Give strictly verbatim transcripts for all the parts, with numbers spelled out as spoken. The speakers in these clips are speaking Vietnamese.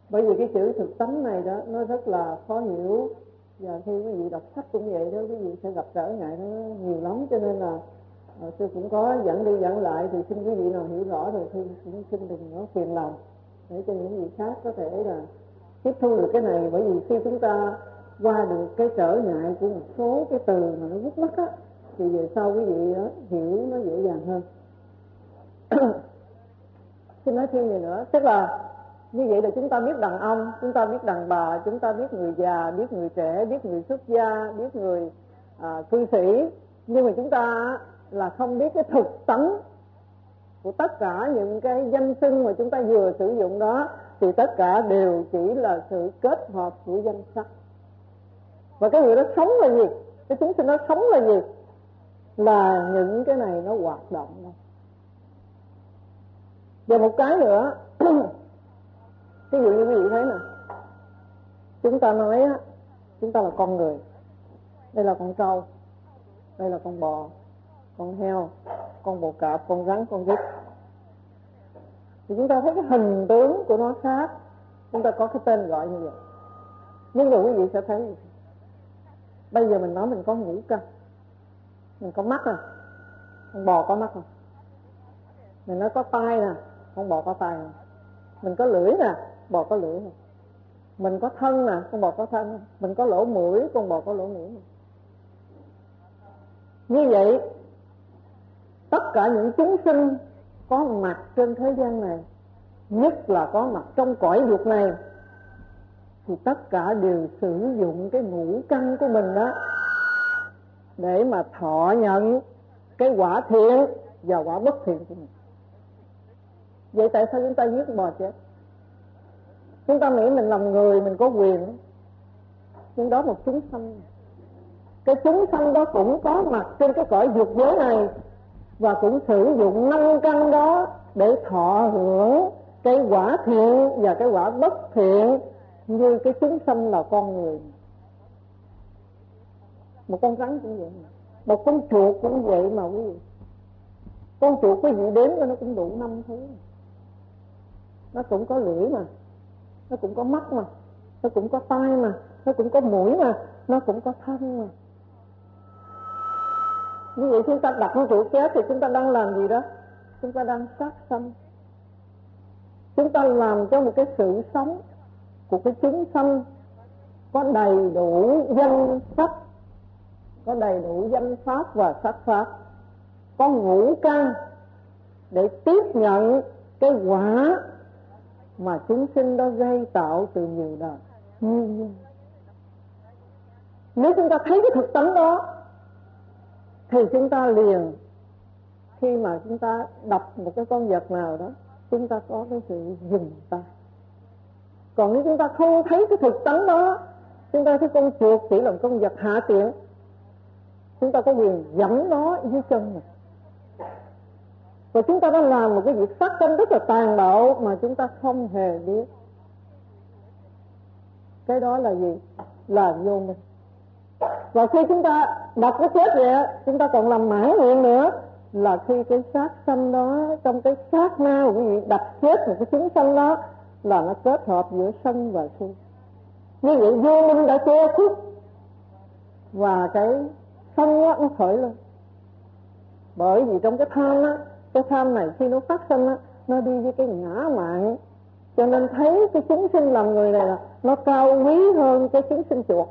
Bởi vì cái chữ thực tánh này đó nó rất là khó hiểu, và khi quý vị đọc sách cũng vậy đó, quý vị sẽ gặp trở ngại nó nhiều lắm, cho nên là à, tôi cũng có dẫn đi dẫn lại, thì xin quý vị nào hiểu rõ rồi thì cũng xin đừng có phiền lòng, để cho những vị khác có thể là tiếp thu được cái này. Bởi vì khi chúng ta qua được cái trở ngại của một số cái từ mà nó vút mắt á, thì về sau quý vị đó, hiểu nó dễ dàng hơn. Xin nói thêm gì nữa, tức là như vậy là chúng ta biết đàn ông, chúng ta biết đàn bà, chúng ta biết người già, biết người trẻ, biết người xuất gia, biết người à, cư sĩ, nhưng mà chúng ta là không biết cái thực tánh của tất cả những cái danh xưng mà chúng ta vừa sử dụng đó, thì tất cả đều chỉ là sự kết hợp của danh sắc. Và cái người đó sống là gì? Cái chúng sinh đó sống là gì? Là những cái này nó hoạt động thôi. Và một cái nữa, ví dụ như quý vị thấy nè, chúng ta nói á, chúng ta là con người, đây là con trâu, đây là con bò, con heo, con bò cạp, con rắn, con vịt, thì chúng ta thấy cái hình tướng của nó khác, chúng ta có cái tên gọi như vậy. Nhưng rồi quý vị sẽ thấy bây giờ mình nói mình có ngũ căn, mình có mắt nè, con bò có mắt nè, mình nói có tai nè, con bò có tai nè, mình có lưỡi nè, bò có lưỡi nè, mình có thân nè, con bò có thân nè, mình có lỗ mũi, con bò có lỗ mũi nè. Như vậy tất cả những chúng sinh có mặt trên thế gian này, nhất là có mặt trong cõi dục này, thì tất cả đều sử dụng cái ngũ căn của mình đó để mà thọ nhận cái quả thiện và quả bất thiện của mình. Vậy tại sao chúng ta giết bò chết? Chúng ta nghĩ mình làm người mình có quyền, nhưng đó một chúng sanh. Cái chúng sanh đó cũng có mặt trên cái cõi dục giới này, và cũng sử dụng năm căn đó để thọ hưởng cái quả thiện và cái quả bất thiện, như cái chúng sanh là con người. Một con rắn cũng vậy, một con chuột cũng vậy mà quý vị. Con chuột quý vị đếm nó cũng đủ năm thứ, nó cũng có lưỡi mà, nó cũng có mắt mà, nó cũng có tai mà, nó cũng có mũi mà, nó cũng có thân mà. Như vậy chúng ta đặt con chuột chết thì chúng ta đang làm gì đó? Chúng ta đang sát sanh. Chúng ta làm cho một cái sự sống của cái chúng sanh có đầy đủ danh sắc, có đầy đủ danh pháp và sắc pháp, có ngũ căn để tiếp nhận cái quả mà chúng sinh đó gây tạo từ nhiều đời. Nhưng nếu chúng ta thấy cái thực tánh đó thì chúng ta liền, khi mà chúng ta đập một cái con vật nào đó, chúng ta có cái sự dừng tay. Còn nếu chúng ta không thấy cái thực tánh đó, chúng ta thấy con chuột chỉ là một con vật hạ tiện, chúng ta có quyền giẫm nó dưới chân mình. Và chúng ta đã làm một cái việc sát sanh rất là tàn bạo mà chúng ta không hề biết. Cái đó là gì? Là vô minh. Và khi chúng ta đặt cái chết vậy, chúng ta còn làm mãn nguyện nữa, là khi cái sát sanh đó, trong cái sát na của quý vị đặt chết một cái chúng sanh đó, là nó kết hợp giữa sân và si. Như vậy vô minh đã che khuất, và cái sân đó, nó khởi lên. Bởi vì trong cái tham á, cái tham này khi nó phát sinh á, nó đi với cái ngã mạn, cho nên thấy cái chúng sinh làm người này là nó cao quý hơn cái chúng sinh chuột,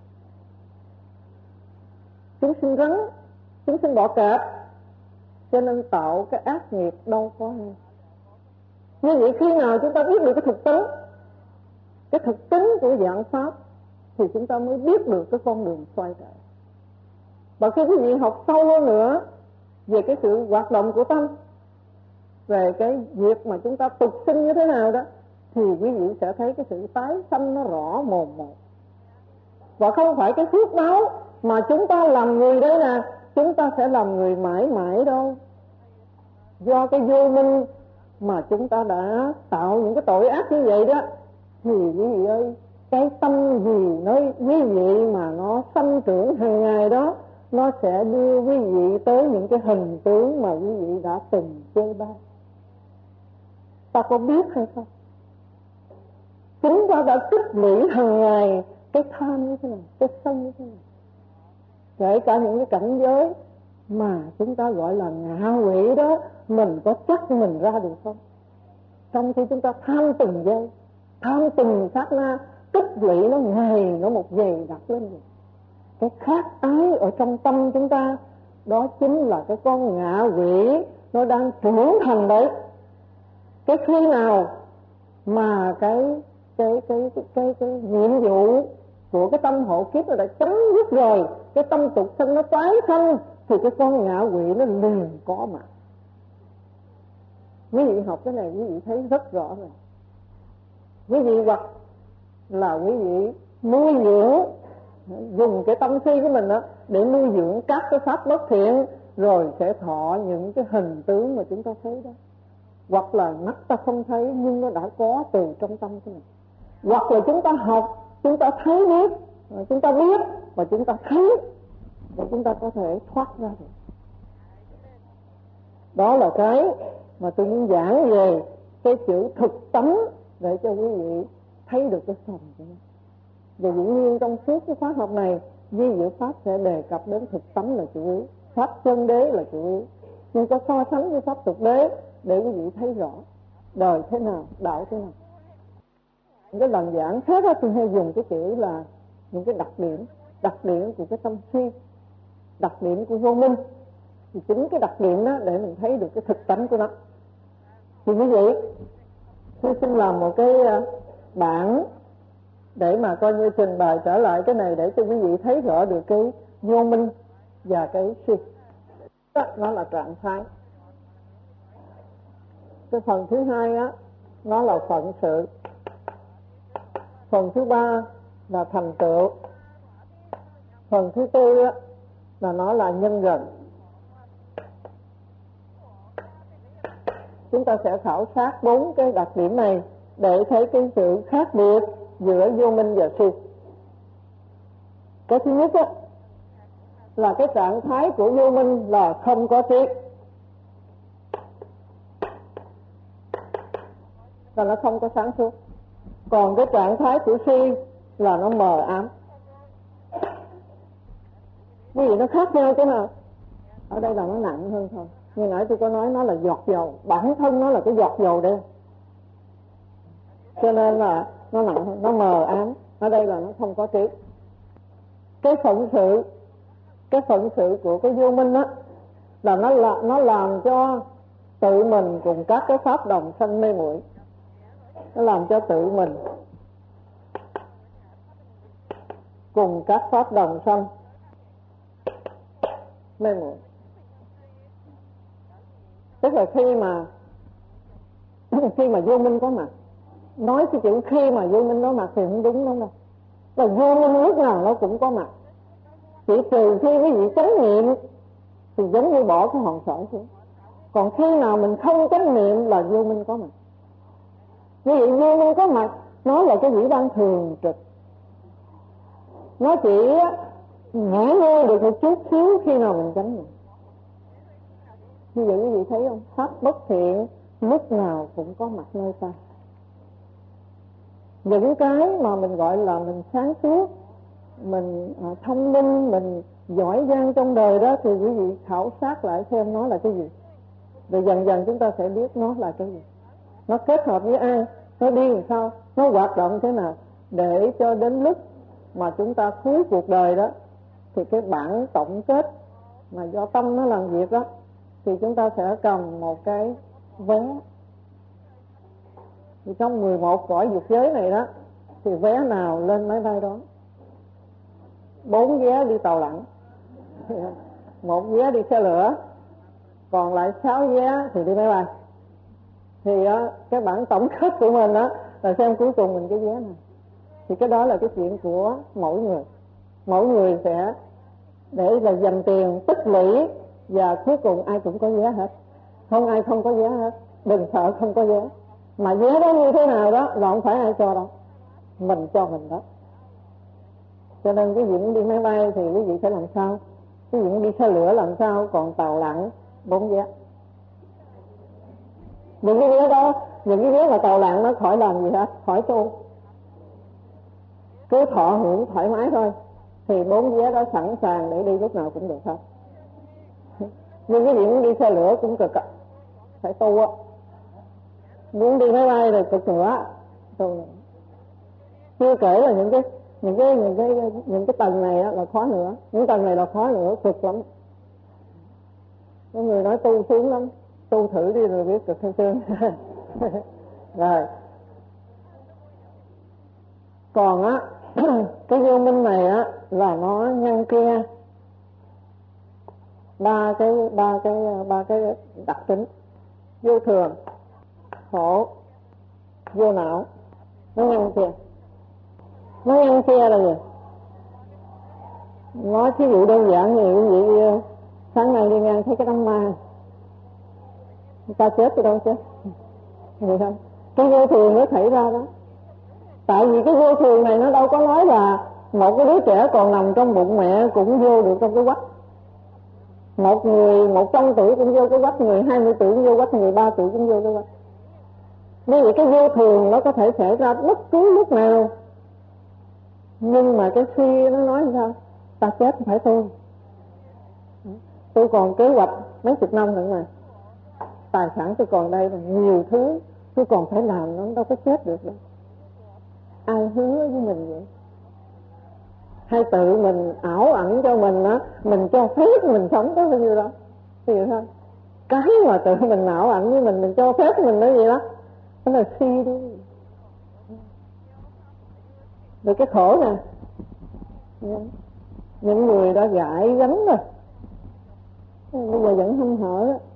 chúng sinh rắn, chúng sinh bọ cạp, cho nên tạo cái ác nghiệp đâu có hay. Như vậy khi nào chúng ta biết được cái thực tính, cái thực tính của dạng pháp, thì chúng ta mới biết được cái con đường xoay trở. Và khi quý vị học sâu hơn nữa về cái sự hoạt động của tâm, về cái việc mà chúng ta tục sinh như thế nào đó, thì quý vị sẽ thấy cái sự tái sanh nó rõ mồn một. Và không phải cái phước báo mà chúng ta làm người đây nè, chúng ta sẽ làm người mãi mãi đâu. Do cái vô minh mà chúng ta đã tạo những cái tội ác như vậy đó, thì quý vị ơi, cái tâm gì nói quý vị mà nó sanh trưởng hàng ngày đó, nó sẽ đưa quý vị tới những cái hình tướng mà quý vị đã từng chê bai. Ta có biết hay không? chúng ta đã tích lũy hàng ngày cái tham như thế này, cái sân như thế này. Kể cả những cái cảnh giới mà chúng ta gọi là ngạ quỷ đó, mình có chắc mình ra được không? Trong khi chúng ta tham từng giây, tham từng sát na, tích lũy nó ngày nó một dày đặt lên rồi. Cái khát ái ở trong tâm chúng ta, đó chính là cái con ngạ quỷ nó đang trưởng thành đấy. Cái khi nào mà cái cái cái cái cái, cái nhiệm vụ của cái tâm hộ kiếp nó đã chấm dứt rồi, cái tâm tục sinh nó tái sanh, thì cái con ngạ quỷ nó liền có mặt. Quý vị học cái này quý vị thấy rất rõ rồi. Quý vị hoặc là quý vị nuôi dưỡng, dùng cái tâm si của mình đó để nuôi dưỡng các cái pháp bất thiện, rồi sẽ thọ những cái hình tướng mà chúng ta thấy đó. Hoặc là mắt ta không thấy nhưng nó đã có từ trong tâm của mình. Hoặc là chúng ta học, chúng ta thấy biết, chúng ta biết và chúng ta thấy, và chúng ta có thể thoát ra được. Đó là cái mà tôi muốn giảng về cái chữ thực tánh, để cho quý vị thấy được cái phần của nó. Và dĩ nhiên trong suốt cái khóa học này, Di Diệu Pháp sẽ đề cập đến thực tánh là chủ yếu, Pháp chân đế là chủ yếu. Nhưng có so sánh với Pháp tục đế để quý vị thấy rõ đời thế nào, đạo thế nào. Cái lần giảng khác đó, tôi hay dùng cái chữ là những cái đặc điểm, đặc điểm của cái tâm suy, đặc điểm của vô minh. Thì chính cái đặc điểm đó để mình thấy được cái thực tánh của nó. Thì như vậy, tôi xin làm một cái bảng để mà coi như trình bày trở lại cái này, để cho quý vị thấy rõ được cái vô minh và cái suy. Đó, nó là trạng thái. Cái phần thứ hai á, nó là phận sự. Phần thứ ba là thành tựu. Phần thứ tư á, là nó là nhân gần. Chúng ta sẽ khảo sát bốn cái đặc điểm này để thấy cái sự khác biệt giữa vô minh và si. Cái thứ nhất á, là cái trạng thái của vô minh là không có trí, là nó không có sáng suốt. Còn cái trạng thái của si là nó mờ ám. Cái gì nó khác nhau thế nào? Ở đây là nó nặng hơn thôi. Như nãy tôi có nói nó là giọt dầu, bản thân nó là cái giọt dầu đen, cho nên là nó nặng hơn, nó mờ ám. Ở đây là nó không có trí. Cái phận sự, cái phận sự của cái vô minh á, là nó là nó làm cho tự mình cùng các cái pháp đồng sanh mê muội. Nó làm cho tự mình cùng các pháp đồng sanh mê muội. Tức là khi mà khi mà vô minh có mặt, nói cái chữ khi mà vô minh có mặt thì không đúng đâu đâu. Là vô minh lúc nào nó cũng có mặt, chỉ trừ khi quý vị chánh niệm thì giống như bỏ cái hòn sỏi xuống. Còn khi nào mình không chánh niệm là vô minh có mặt. Như vậy vô minh có mặt, nó là cái gì đang thường trực, nó chỉ nghỉ ngơi được một chút xíu khi nào mình chánh niệm. Như vậy quý vị thấy không? Pháp bất thiện lúc nào cũng có mặt nơi ta. Những cái mà mình gọi là mình sáng suốt, mình à, thông minh, mình giỏi giang trong đời đó, thì quý vị khảo sát lại xem nó là cái gì. Rồi dần dần chúng ta sẽ biết nó là cái gì. Nó kết hợp với ai, nó đi làm sao, nó hoạt động thế nào, để cho đến lúc mà chúng ta cuối cuộc đời đó, thì cái bản tổng kết mà do tâm nó làm việc đó, thì chúng ta sẽ cầm một cái vé. Thì trong mười một cõi dục giới này đó, thì vé nào lên máy bay đó? Bốn vé đi tàu lặn, một vé đi xe lửa, còn lại sáu vé thì đi máy bay. Thì á, cái bản tổng kết của mình đó là xem cuối cùng mình cái vé này. Thì cái đó là cái chuyện của mỗi người. Mỗi người sẽ để là dành tiền tích lũy, và cuối cùng ai cũng có vé hết. Không ai không có vé hết. Đừng sợ không có vé. Mà vé đó như thế nào đó là không phải ai cho đâu, mình cho mình đó. Cho nên cái chuyện đi máy bay thì quý vị phải làm sao, cái chuyện đi xe lửa làm sao, còn tàu lặn bốn vé. Những cái vé đó, những cái vé mà tàu lặn nó khỏi làm gì hết, khỏi tu. cứ thọ hưởng thoải mái thôi, thì bốn vé đó sẵn sàng để đi lúc nào cũng được thôi. Nhưng cái gì muốn đi xe lửa cũng cực, phải tu á. Muốn đi máy bay rồi cực nữa. Chưa kể là những cái những cái những cái những cái tầng này là khó nữa, những tầng này là khó nữa, cực lắm. Có người nói tu sướng lắm, tu thử đi rồi biết cực hay sướng. Rồi còn á cái vô minh này á là nó nhân kia ba cái ba cái ba cái đặc tính: vô thường, khổ, vô não. Nó nhân kia. Nó nhân kia là gì? Nói thí dụ đơn giản như quý vị sáng nay đi ngang thấy cái đám ma, người ta chết thì đâu chết, vậy thôi. Cái vô thường nó xảy ra đó. Tại vì cái vô thường này nó đâu có nói là một cái đứa trẻ còn nằm trong bụng mẹ cũng vô được trong cái quách. Một người một trăm tuổi cũng vô cái quách, người hai mươi tuổi cũng vô quách, người ba tuổi cũng vô cái quách. Bởi vì cái vô thường nó có thể xảy ra bất cứ lúc nào. Nhưng mà cái suy nó nói sao? Ta chết phải tôi. Tôi còn kế hoạch mấy chục năm nữa mà. Tài sản tôi còn đây là nhiều thứ tôi còn phải làm, nó đâu có chết được đâu. Ai hứa với mình vậy? Hay tự mình ảo ảnh cho mình á, mình cho phép mình sống tới bao nhiêu đó, hiểu không? Cái mà tự mình ảo ảnh với mình, mình cho phép mình nó gì đó, đó là suy đi. Rồi cái khổ nè, những người đã gãi gánh rồi, bây giờ vẫn hăm hở đó,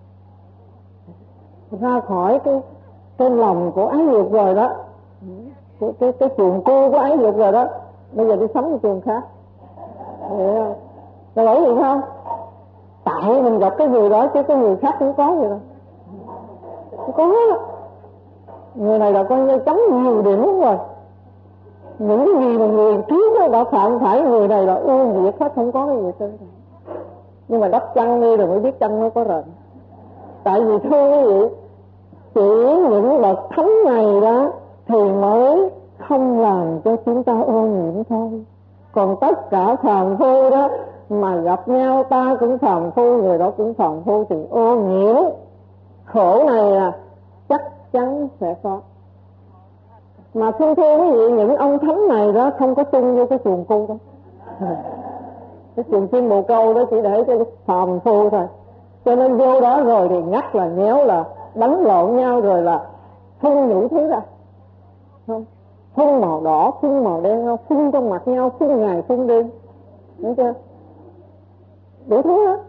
ra khỏi cái cái lòng của ái dục rồi đó, cái cái cái chuồng cô của ái dục rồi đó, bây giờ đi sống ở chuồng khác, hiểu không? Là bởi vì không? Tại mình gặp cái người đó chứ cái người khác cũng có vậy đâu, có người này là coi như chấm nhiều điểm rồi. Những cái gì mà người trước đó đã phạm phải, người này là ưu việt hết, không có cái gì trên. Nhưng mà đắp chăn đi rồi mới biết chăn nó có rợn. Tại vì thưa quý vị, chỉ những bậc thánh này đó thì mới không làm cho chúng ta ô nhiễm thôi. Còn tất cả phàm phu đó mà gặp nhau, ta cũng phàm phu, người đó cũng phàm phu, thì ô nhiễm khổ này là chắc chắn sẽ có. Mà thưa thưa quý vị, những ông thánh này đó không có chung vô cái chuồng cu đâu. Cái chuồng chim bồ câu đó chỉ để cho phàm phu thôi. Cho nên vô đó rồi thì ngắt là nhéo là đánh lộn nhau, rồi là phun những thứ ra, không? Phun màu đỏ, phun màu đen, phun trong mặt nhau, phun ngày phun đêm, hiểu chưa? Đủ thứ đó.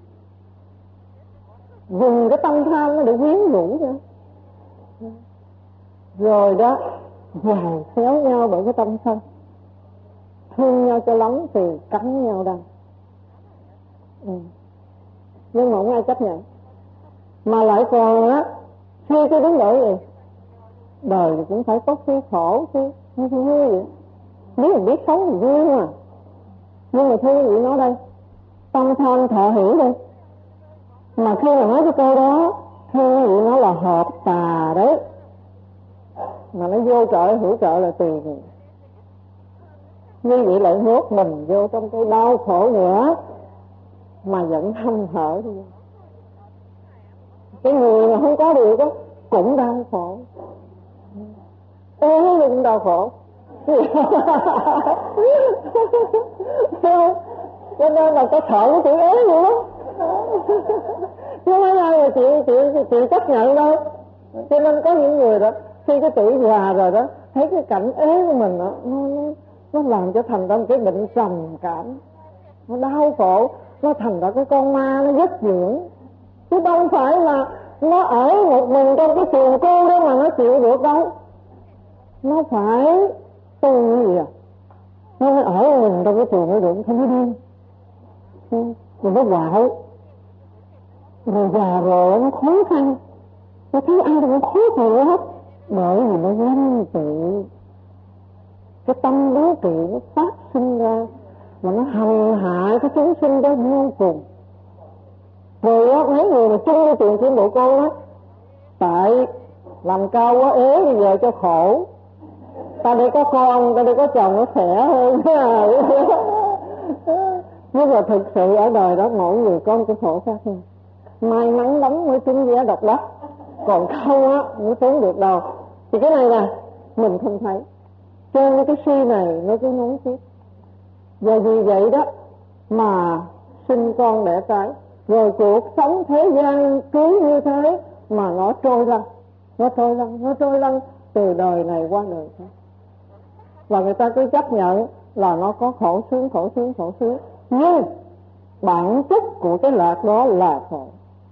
Dùng cái tâm tham nó để quyến rũ cho. Rồi đó dài xéo nhau bởi cái tâm sân, thương nhau cho lắm thì cắn nhau đằng. Ừ. Nhưng mà không ai chấp nhận. Mà lại còn á, suy cái đứng đổi gì? Đời thì cũng phải có suy khổ chứ, không vui vậy. Nếu mình biết sống thì vui mà. Nhưng mà thưa quý vị nói đây, tâm tham thọ hiểu đi. Mà khi mà nói cái câu đó, thưa quý vị nói là hợp tà đấy. Mà nó vô trợ hữu trợ là tùy người. Như vậy lại nhốt mình vô trong cái đau khổ nữa, mà vẫn hăm hở đi. Cái người mà không có được đó cũng đau khổ, ê cũng đau khổ. Cho nên là cái sợ của chữ ế vậy đó, chứ mấy ai mà chịu chịu chịu chấp nhận đâu. Cho nên có những người đó khi cái tuổi già rồi đó, thấy cái cảnh ế của mình đó, nó, nó, nó làm cho thành ra một cái bệnh trầm cảm, nó đau khổ, nó thành ra cái con ma nó giấc dưỡng. Chứ đâu phải là nó ở một mình trong cái chuồng cô đó mà nó chịu được đâu. Nó phải tu gì à, nó phải ở một mình trong cái chuồng nó được, không có điên. Rồi nó quạo, rồi già rồi nó khó khăn, nó thấy ai cũng khó chịu hết. Bởi vì nó ganh tị, cái tâm đố kỵ nó phát sinh ra, mà nó hằng hại cái chúng sinh đó vô cùng. Rồi á, mấy người mà chung với chuyện chim bồ câu á, tại làm cao quá ế bây giờ cho khổ, ta để có con, ta để có chồng nó khỏe hơn. Nhưng mà thực sự ở đời đó mỗi người có một cái khổ khác nhau. May mắn lắm mới trúng vé độc đắc, còn không á mới trốn được đâu. Thì cái này nè mình không thấy, cho nên cái suy này nó cứ nói tiếp. Và vì vậy đó mà sinh con đẻ cái, rồi cuộc sống thế gian cứ như thế mà nó trôi lăn, nó trôi lăn, nó trôi lăn từ đời này qua đời khác. Và người ta cứ chấp nhận là nó có khổ sướng, khổ sướng, khổ sướng. Nhưng bản chất của cái lạc đó là khổ.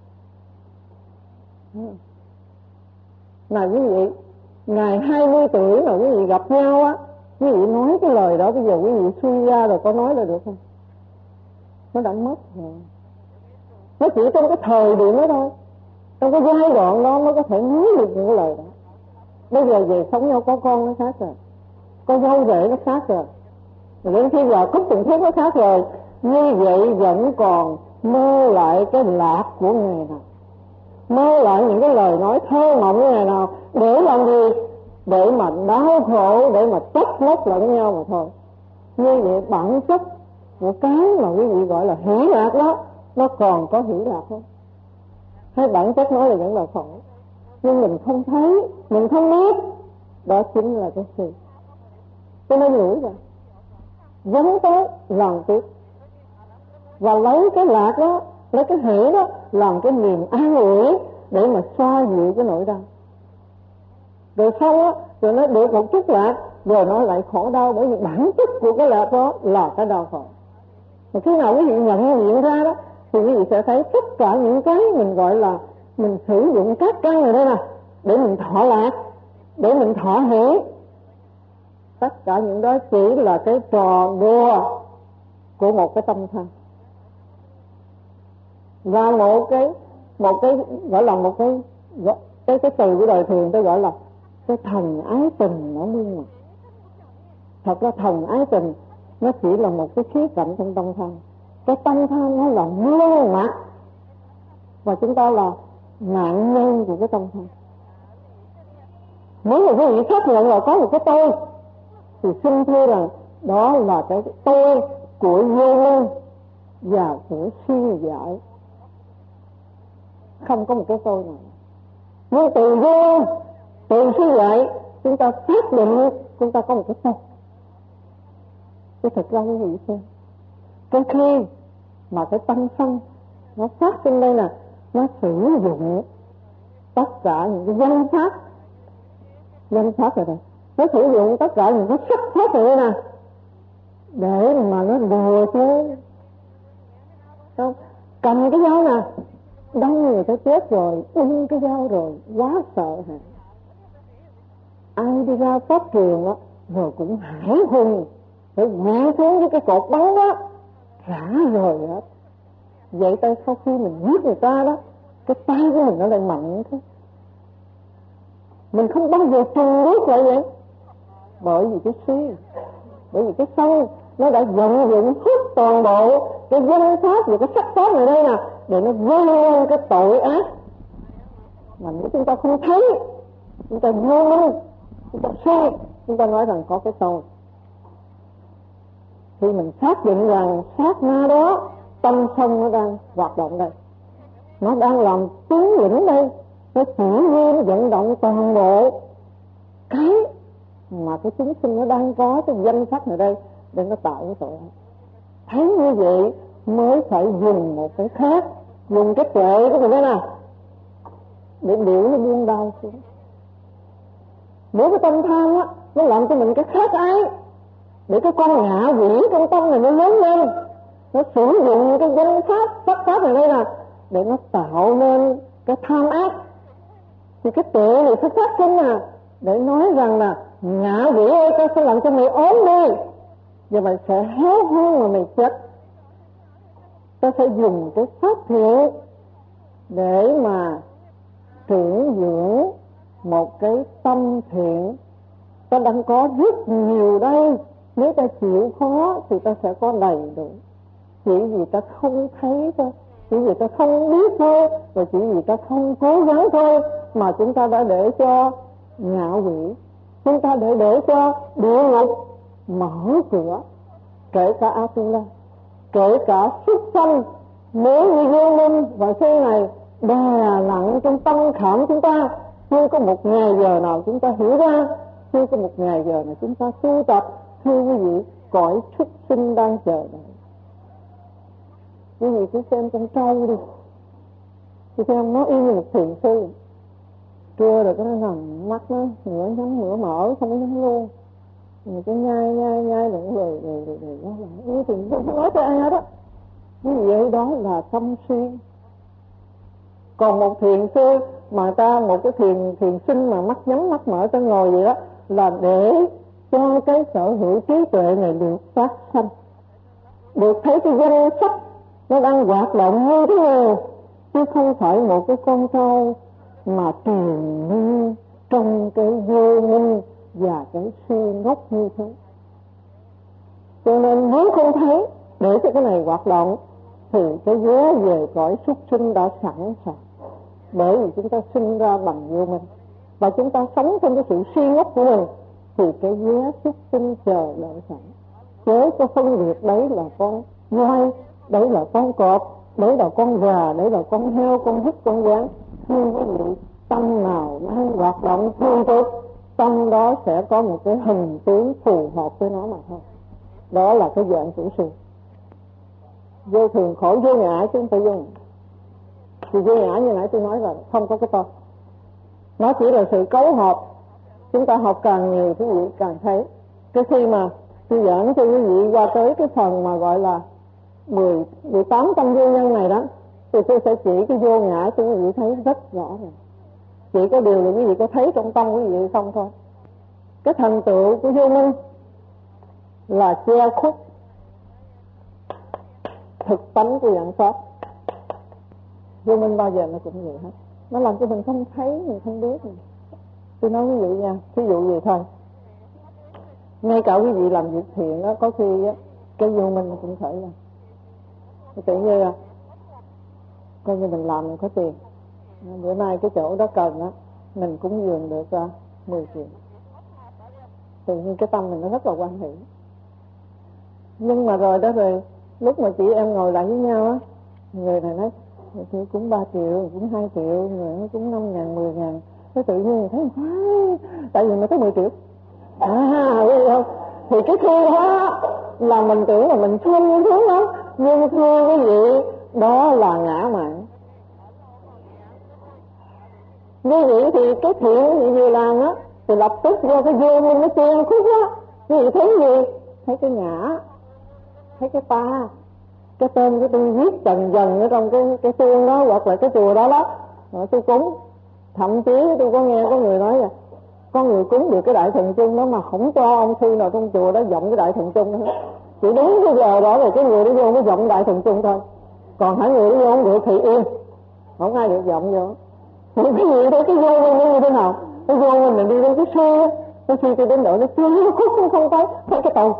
Này quý vị, ngày hai mươi tuổi mà quý vị gặp nhau á, quý vị nói cái lời đó bây giờ quý vị suy ra rồi có nói là được không? Nó đã mất rồi. Nó chỉ trong cái thời điểm đó thôi, trong cái giai đoạn đó nó có thể nói được những cái lời đó. Bây giờ về sống nhau có con nó khác rồi, có dâu rể nó khác rồi, rồi đến khi vào cúc tình thiết nó khác rồi. Như vậy vẫn còn mơ lại cái lạc của ngày nào, mơ lại những cái lời nói thơ mộng như ngày nào, để làm gì? Để mà đau khổ, để mà trách móc lẫn nhau mà thôi. Như vậy bản chất của cái mà quý vị gọi là hỷ lạc đó, nó còn có hỷ lạc không? Hay bản chất nói là vẫn là khổ, nhưng mình không thấy, mình không biết. Đó chính là cái sự. Cho nên lủi rồi, giống tới làm tiếp, và lấy cái lạc đó, lấy cái hỷ đó làm cái niềm an ủi để mà xoa dịu cái nỗi đau. Rồi sau á, rồi nó được một chút lạc, rồi nó lại khổ đau, bởi vì bản chất của cái lạc đó là cái đau khổ. Mà khi nào quý vị nhận diện ra đó, thì quý vị sẽ thấy tất cả những cái mình gọi là mình sử dụng các căn này đây nè, để mình thọ lạc, để mình thọ hỷ. Tất cả những đó chỉ là cái trò đùa của một cái tâm tham, và một cái một cái gọi là một cái cái cái từ của đời thường tôi gọi là cái thần ái tình nó muôn mặt. Thật ra thần ái tình nó chỉ là một cái khía cạnh trong tâm tham. Cái tâm tham nó là muôn mặt, và chúng ta là nạn nhân của cái tâm tham. Nếu mà quý vị xác nhận là có một cái tôi, thì xin thưa rằng đó là cái tôi của vô minh và của suy giải, không có một cái tôi nào. Nhưng từ vô minh, từ suy giải, chúng ta xác định chúng ta có một cái tôi. Cái thực ra quý vị xem, cái khi mà cái tâm sân nó phát sinh đây nè, nó sử dụng tất cả những cái danh pháp, danh pháp rồi đây, nó sử dụng tất cả những cái sắc pháp rồi đây nè, để mà nó đùa chơi. Không? Cầm cái dao nè, đông người ta chết rồi, ung cái dao rồi, quá sợ hả? Ai đi ra pháp trường á, rồi cũng hải hùng, phải ngã xuống với cái cột bắn đó, rã rồi hết. Vậy tới sau khi mình giết người ta đó, cái tay của mình nó lại mạnh thế. Mình không bao giờ trùng bước lại vậy, bởi vì cái suy, bởi vì cái sân nó đã vận dụng hết toàn bộ cái danh pháp và cái sắc pháp này đây nè, để nó gây lên cái tội ác. Mà nếu chúng ta không thấy, chúng ta vô minh, chúng ta suy, chúng ta nói rằng có cái tôi. Khi mình xác định rằng sát na đó tâm sân nó đang hoạt động đây, nó đang làm tướng lĩnh đây, nó chỉ huy vận động toàn bộ cái mà cái chúng sinh nó đang có cái danh sắc này đây để nó tạo cái tội. Thấy như vậy mới phải dùng một cái khác, dùng cái tuệ của mình đó nè, để biểu nó buông đau xuống. Nếu cái tâm tham á, nó làm cho mình cái khác ái, để cái con ngạ quỷ trong tâm này nó lớn lên, nó sử dụng cái danh pháp, sắc pháp này đây nè, để nó tạo nên cái tham ác. Thì cái tuệ này phải phát sinh nè, để nói rằng là ngạ quỷ ơi, ta sẽ làm cho mày ốm đi, và mày sẽ héo hon mà mày chết. Ta sẽ dùng cái pháp thiện để mà trưởng dưỡng một cái tâm thiện. Ta đang có rất nhiều đây, nếu ta chịu khó thì ta sẽ có đầy đủ. Chỉ vì ta không thấy thôi, chỉ vì ta không biết thôi, và chỉ vì ta không cố gắng thôi, mà chúng ta đã để cho ngạ quỷ chúng ta để để cho địa ngục mở cửa, kể cả Atula, kể cả súc sanh. Nếu như vô minh và suy này đè nặng trong tâm khảm chúng ta, chưa có một ngày giờ nào chúng ta hiểu ra, chưa có một ngày giờ nào chúng ta tu tập. Thưa quý vị, cõi súc sinh đang chờ đợi. Quý vị cứ xem con trâu đi, thì xem nó y như một thiền sư, trưa rồi cái nó nằm mắt nó nửa nhắm nửa mở, không có nhắm luôn, rồi cái nhai nhai nhai rồi rồi rồi rồi rồi nó lại y thiền sư, không nói cho ai hết á. Quý vị ơi, đó là tâm suy. Còn một thiền sư mà ta, một cái thiền thiền sinh mà mắt nhắm mắt mở ta ngồi vậy đó, là để cho cái sở hữu trí tuệ này được phát sanh, được thấy cái danh sách nó đang hoạt động như thế nào, chứ không phải một cái con trâu mà triền miên trong cái vô minh và cái suy ngốc như thế. Cho nên nếu không thấy để cho cái này hoạt động thì cái vé về cõi súc sinh đã sẵn sàng. Bởi vì chúng ta sinh ra bằng vô minh và chúng ta sống trong cái sự suy ngốc của mình, thì cái vé súc sinh chờ đợi sẵn. Chớ có phân biệt đấy là con voi, đấy là con cọp, đấy là con gà, đấy là con heo, con vít, con gián. Thưa quý vị, tâm nào đang hoạt động thương tốt, tâm đó sẽ có một cái hình tướng phù hợp với nó mà thôi. Đó là cái dạng chủ sư. Vô thường khổ vô ngã chứ không phải vô ngã. Thì vô ngã như nãy tôi nói là không có cái to. Nó chỉ là sự cấu hợp. Chúng ta học càng nhiều quý vị càng thấy. Cái khi mà tôi giảng cho quý vị qua tới cái phần mà gọi là mười, mười tám tâm vô nhân này đó, thì tôi sẽ chỉ cái vô ngã cho quý vị thấy rất rõ rồi. Chỉ có điều là quý vị có thấy trong tâm quý vị không thôi. Cái thành tựu của vô minh là che khuất thực tánh của dạng pháp. Vô minh bao giờ nó cũng vậy hết, nó làm cho mình không thấy, mình không biết. Tôi nói ví dụ nha, ví dụ gì thôi, ngay cả quý vị làm việc thiện đó, có khi á, cái vô minh cũng khởi lên. Tự như là coi như mình làm mình có tiền, bữa nay cái chỗ đó cần á, mình cũng dường được uh, mười triệu, tự nhiên cái tâm mình nó rất là quan hỷ. Nhưng mà rồi đó rồi, lúc mà chị em ngồi lại với nhau á, người này nói tôi cũng ba triệu, cũng hai triệu, người nó cũng năm ngàn, mười ngàn. Cái tự nhiên thấy phải, tại vì nó có mười triệu. À, biết không? Thì cái khi đó là mình tưởng là mình thương như thế lắm, nhưng thưa quý vị, đó là ngã mạn. Như vậy thì cái thiện gì vừa làm á, thì lập tức vô cái vô minh nó chen khúc á. Quý vị thấy gì? Thấy cái ngã, thấy cái ta, cái tên của tôi viết dần dần ở trong cái cái chuông đó, hoặc là cái chùa đó đó, rồi tôi cúng. Thậm chí tôi có nghe có người nói là có người cúng được cái đại thần chung đó mà không cho ông sư nào trong chùa đó vọng cái đại thần chung đó. Chỉ đúng cái giờ đó rồi cái người đó vô mới vọng đại thần chung thôi, còn hãy người đó vô không được thì yên, không ai được vọng vô. Thì cái gì đó, cái vô mình như thế nào, cái vô mình mình đi đến cái xe, cái xe tôi đến độ nó chưa khúc nó không thấy thấy cái tàu,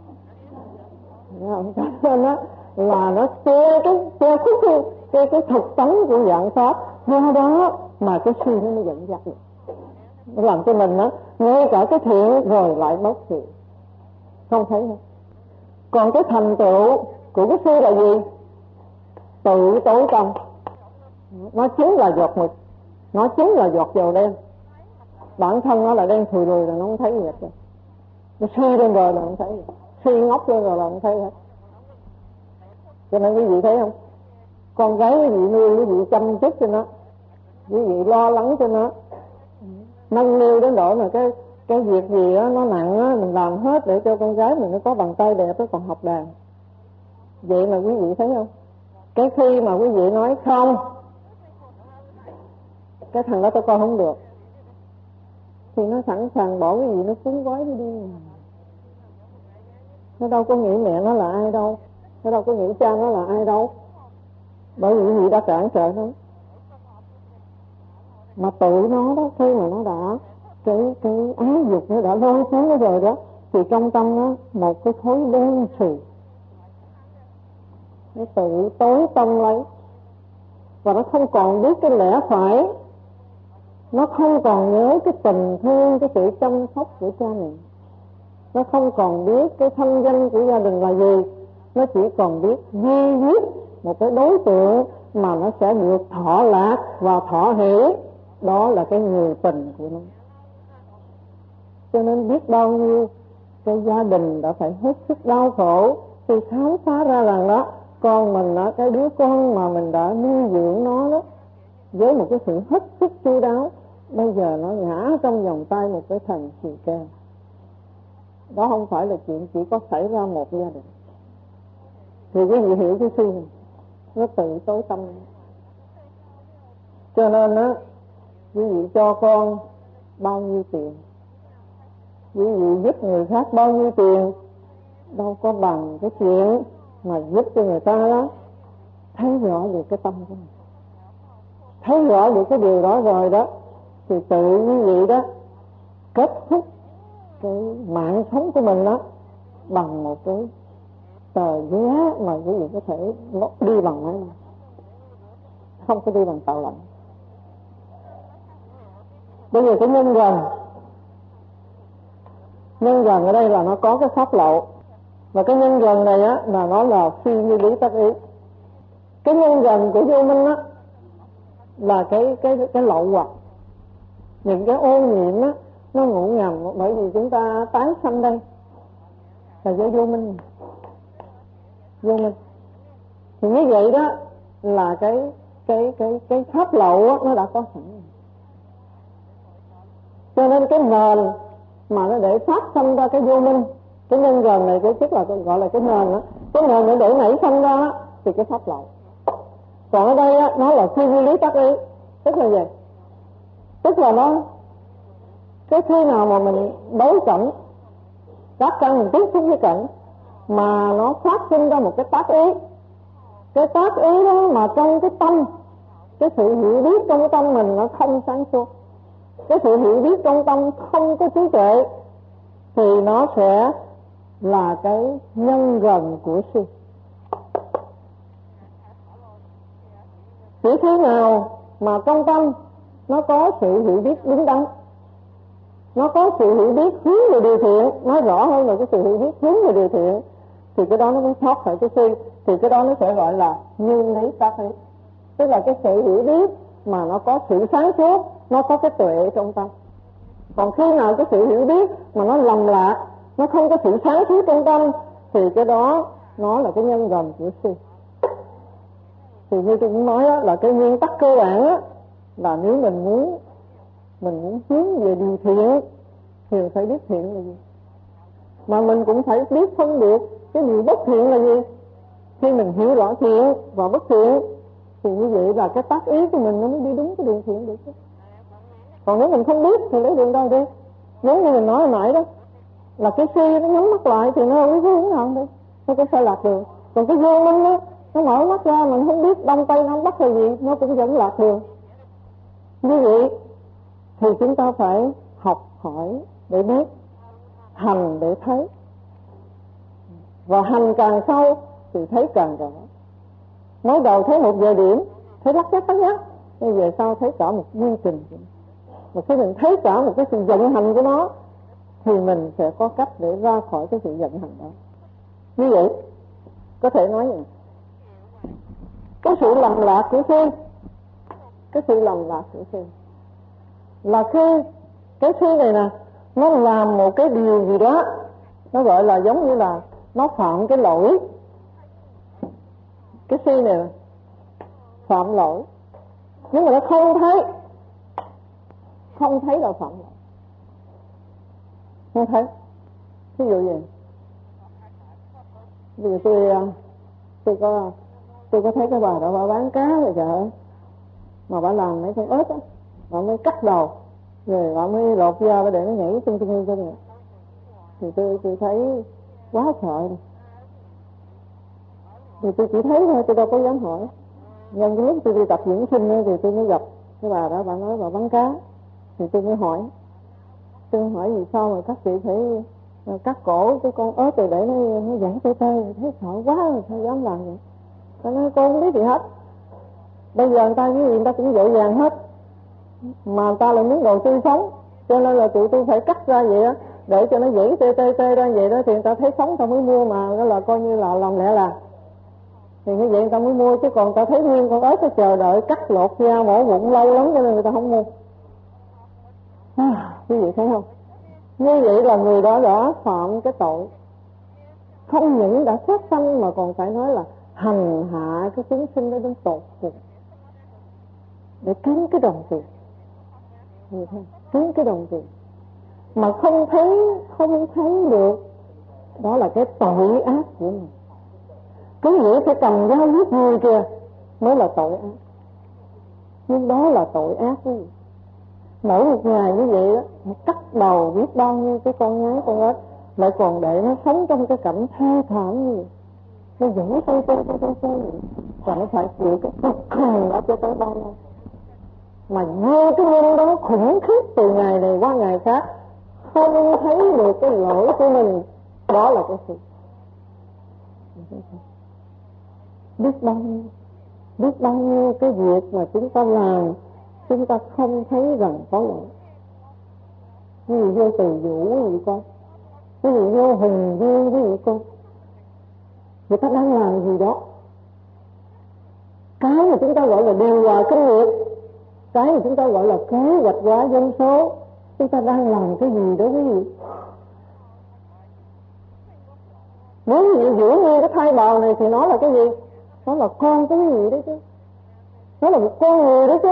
nên đó là nó che cái che khúc cái cái, cái thực tánh của dạng pháp. Do đó mà cái suy nó mới dẫn dắt được, nó làm cho mình á, ngay cả cái thiện rồi lại mất thiện, không thấy không. Còn cái thành tựu của cái suy là gì? Tự tối tâm. Nó chính là giọt mực, nó chính là giọt dầu đen. Bản thân nó là đen thùi lùi là nó không thấy gì hết rồi. Nó suy lên rồi là không thấy gì, suy ngốc lên rồi là không thấy hết. Cho nên quý vị thấy không, con gái quý vị nuôi, quý vị chăm chút cho nó, quý vị lo lắng cho nó, nâng niu đến độ mà cái cái việc gì đó nó nặng á, mình làm hết để cho con gái mình nó có bàn tay đẹp, nó còn học đàn. Vậy mà quý vị thấy không, cái khi mà quý vị nói không, cái thằng đó tôi coi không được, thì nó sẵn sàng bỏ cái gì nó cuốn gói nó đi. Nó đâu có nghĩ mẹ nó là ai đâu, nó đâu có nghĩ cha nó là ai đâu, bởi vì gì đã cản trở nó. Mà tự nó đó, khi mà nó đã cái cái ái dục nó đã lôi cuốn nó rồi đó, thì trong tâm nó một cái khối đen xì, nó tự tối tâm lấy, và nó không còn biết cái lẽ phải, nó không còn nhớ cái tình thương, cái sự chăm sóc của cha mẹ. Nó không còn biết cái thân danh của gia đình là gì. Nó chỉ còn biết duy nhất một cái đối tượng mà nó sẽ được thọ lạc và thọ hỷ, đó là cái người tình của nó. Cho nên biết bao nhiêu cái gia đình đã phải hết sức đau khổ khi khám phá ra rằng đó, con mình đó, cái đứa con mà mình đã nuôi dưỡng nó đó với một cái sự hết sức chu đáo, bây giờ nó ngã trong vòng tay một cái thằng xì ke. Đó không phải là chuyện chỉ có xảy ra một gia đình. Thì quý vị hiểu cái suy này, nó tự tối tâm. Cho nên á, quý vị cho con bao nhiêu tiền, quý vị giúp người khác bao nhiêu tiền, đâu có bằng cái chuyện mà giúp cho người ta đó thấy rõ được cái tâm của mình. Thấy rõ được cái điều đó rồi đó, thì tự quý vị đó kết thúc cái mạng sống của mình đó bằng một cái tờ vé mà quý vị có thể đi bằng máy, không có đi bằng tàu lạnh. Bây giờ cái nhân gần, nhân gần ở đây là nó có cái pháp lậu, và cái nhân gần này á là nó là phi như lý tác ý. Cái nhân gần của vô minh á là cái cái cái lậu hoặc những cái ô nhiễm á, nó ngủ ngầm bởi vì chúng ta tái sanh đây là do vô minh. Vô minh thì như vậy đó là cái cái cái cái pháp lậu á, nó đã có sẵn. Cho nên cái nền mà nó để phát sinh ra cái vô minh, cái nhân gần này cái chức là gọi là cái nền đó, cái nền để để nảy sinh ra đó, thì cái pháp lậu. Còn ở đây á, nó là phi nguyên lý tác ý, tức là gì? Tức là nó cái khi nào mà mình đối cảnh các căn mình tiếp xúc với cảnh mà nó phát sinh ra một cái tác ý, cái tác ý đó mà trong cái tâm, cái sự hiểu biết trong cái tâm mình nó không sáng suốt, cái sự hiểu biết trong tâm không có trí tuệ, thì nó sẽ là cái nhân gần của si. Chỉ khi nào mà trong tâm nó có sự hiểu biết đúng đắn, nó có sự hiểu biết hướng về điều thiện, nói rõ hơn là cái sự hiểu biết hướng về điều thiện, thì cái đó nó mới thoát khỏi cái si, thì cái đó nó sẽ gọi là như lý tác ý. Tức là cái sự hiểu biết mà nó có sự sáng suốt, nó có cái tuệ trong tâm. Còn khi nào cái sự hiểu biết mà nó lầm lạc, nó không có sự sáng suốt trong tâm, thì cái đó nó là cái nhân gần của si. Thì như tôi cũng nói đó, là cái nguyên tắc cơ bản đó, là nếu mình muốn mình muốn hướng về điều thiện thì mình phải biết thiện là gì, mà mình cũng phải biết phân biệt cái điều bất thiện là gì. Khi mình hiểu rõ thiện và bất thiện thì như vậy là cái tác ý của mình nó mới đi đúng cái đường thiện được chứ. Còn nếu mình không biết thì lấy đường đâu đi. Giống như mình nói hồi nãy đó, là cái si nó nhắm mắt lại thì nó không có hướng nào đi, nó cũng sai lạc đường. Còn cái vô minh đó, nó mở mắt ra mình không biết đông tây nam bắc là gì, nó cũng vẫn lạc đường. Như vậy thì chúng ta phải học hỏi để biết, hành để thấy, và hành càng sâu thì thấy càng rõ. Mới đầu thấy một vài điểm, thấy lắc nhắc lắc nhắc, bây giờ sau thấy cả một quy trình. Mà khi mình thấy cả một cái sự vận hành của nó thì mình sẽ có cách để ra khỏi cái sự vận hành đó. Như vậy có thể nói rằng cái sự lầm lạc của si, cái sự lầm lạc của si là khi cái si này nè nó làm một cái điều gì đó, nó gọi là giống như là nó phạm cái lỗi. Cái si này nè phạm lỗi, nhưng mà nó không thấy, không thấy là phạm lỗi, không thấy. Ví dụ gì? Ví dụ tôi tôi có tôi có thấy cái bà đó bà bán cá rồi chợ, mà bà làm mấy con ếch á, bà mới cắt đầu rồi bà mới lột da bà để nó nhảy tung tung lên trên. Thì tôi tôi thấy quá sợ. Thì tôi chỉ thấy thôi, tôi đâu có dám hỏi. Nhân cái lúc tôi đi tập diễn sinh thì tôi mới gặp cái bà đó, bà nói bà bán cá. Thì tôi mới hỏi, tôi hỏi vì sao mà các chị phải cắt cổ cái con ếch rồi để nó nó giãn tê tê, thấy sợ quá rồi sao dám làm vậy. Tôi nói cô không biết gì hết, bây giờ người ta cái gì người ta cũng dễ dàng hết, mà người ta lại muốn đầu tư sống, cho nên là tụi tôi phải cắt ra vậy á, để cho nó dễ tê tê tê ra vậy đó, thì người ta thấy sống ta mới mua, mà đó là coi như là làm lẽ là thì như vậy người ta mới mua, chứ còn người ta thấy nguyên con ếch nó chờ đợi cắt lột da mổ bụng lâu lắm cho nên người ta không mua. À, quý vị thấy không? Như vậy là người đó đã phạm cái tội, không những đã sát sanh mà còn phải nói là hành hạ cái chúng sinh đó đến tột cùng để kiếm cái đồng tiền, kiếm cái đồng tiền mà không thấy không thấy được, đó là cái tội ác của mình. Cứ nghĩ phải cầm dao giết người kìa mới là tội ác, nhưng đó là tội ác đó. Mỗi một ngày như vậy đó, nó cắt đầu biết bao nhiêu cái con nhái con ếch, lại còn để nó sống trong cái cảnh thê thảm như vậy, nó vẫn tê tê tê tê tê, và nó phải chịu cái cực hình đó cho tới bao lâu. Mà như cái nhân đó khủng khiếp từ ngày này qua ngày khác, không thấy được cái lỗi của mình, đó là cái sự biết bao nhiêu, biết bao nhiêu cái việc mà chúng ta làm chúng ta không thấy rằng có lỗi. Quý vị vô Từ Vũ quý vị coi, quý vị vô Hùng Vương quý vị coi, người ta đang làm gì đó, cái mà chúng ta gọi là điều hòa công nghiệp, cái mà chúng ta gọi là kế hoạch hóa dân số, chúng ta đang làm cái gì đó quý vị? Nếu quý vị giữ nguyên cái thai bào này thì nó là cái gì? Nó là con của quý vị đấy chứ, nó là một con người đấy chứ.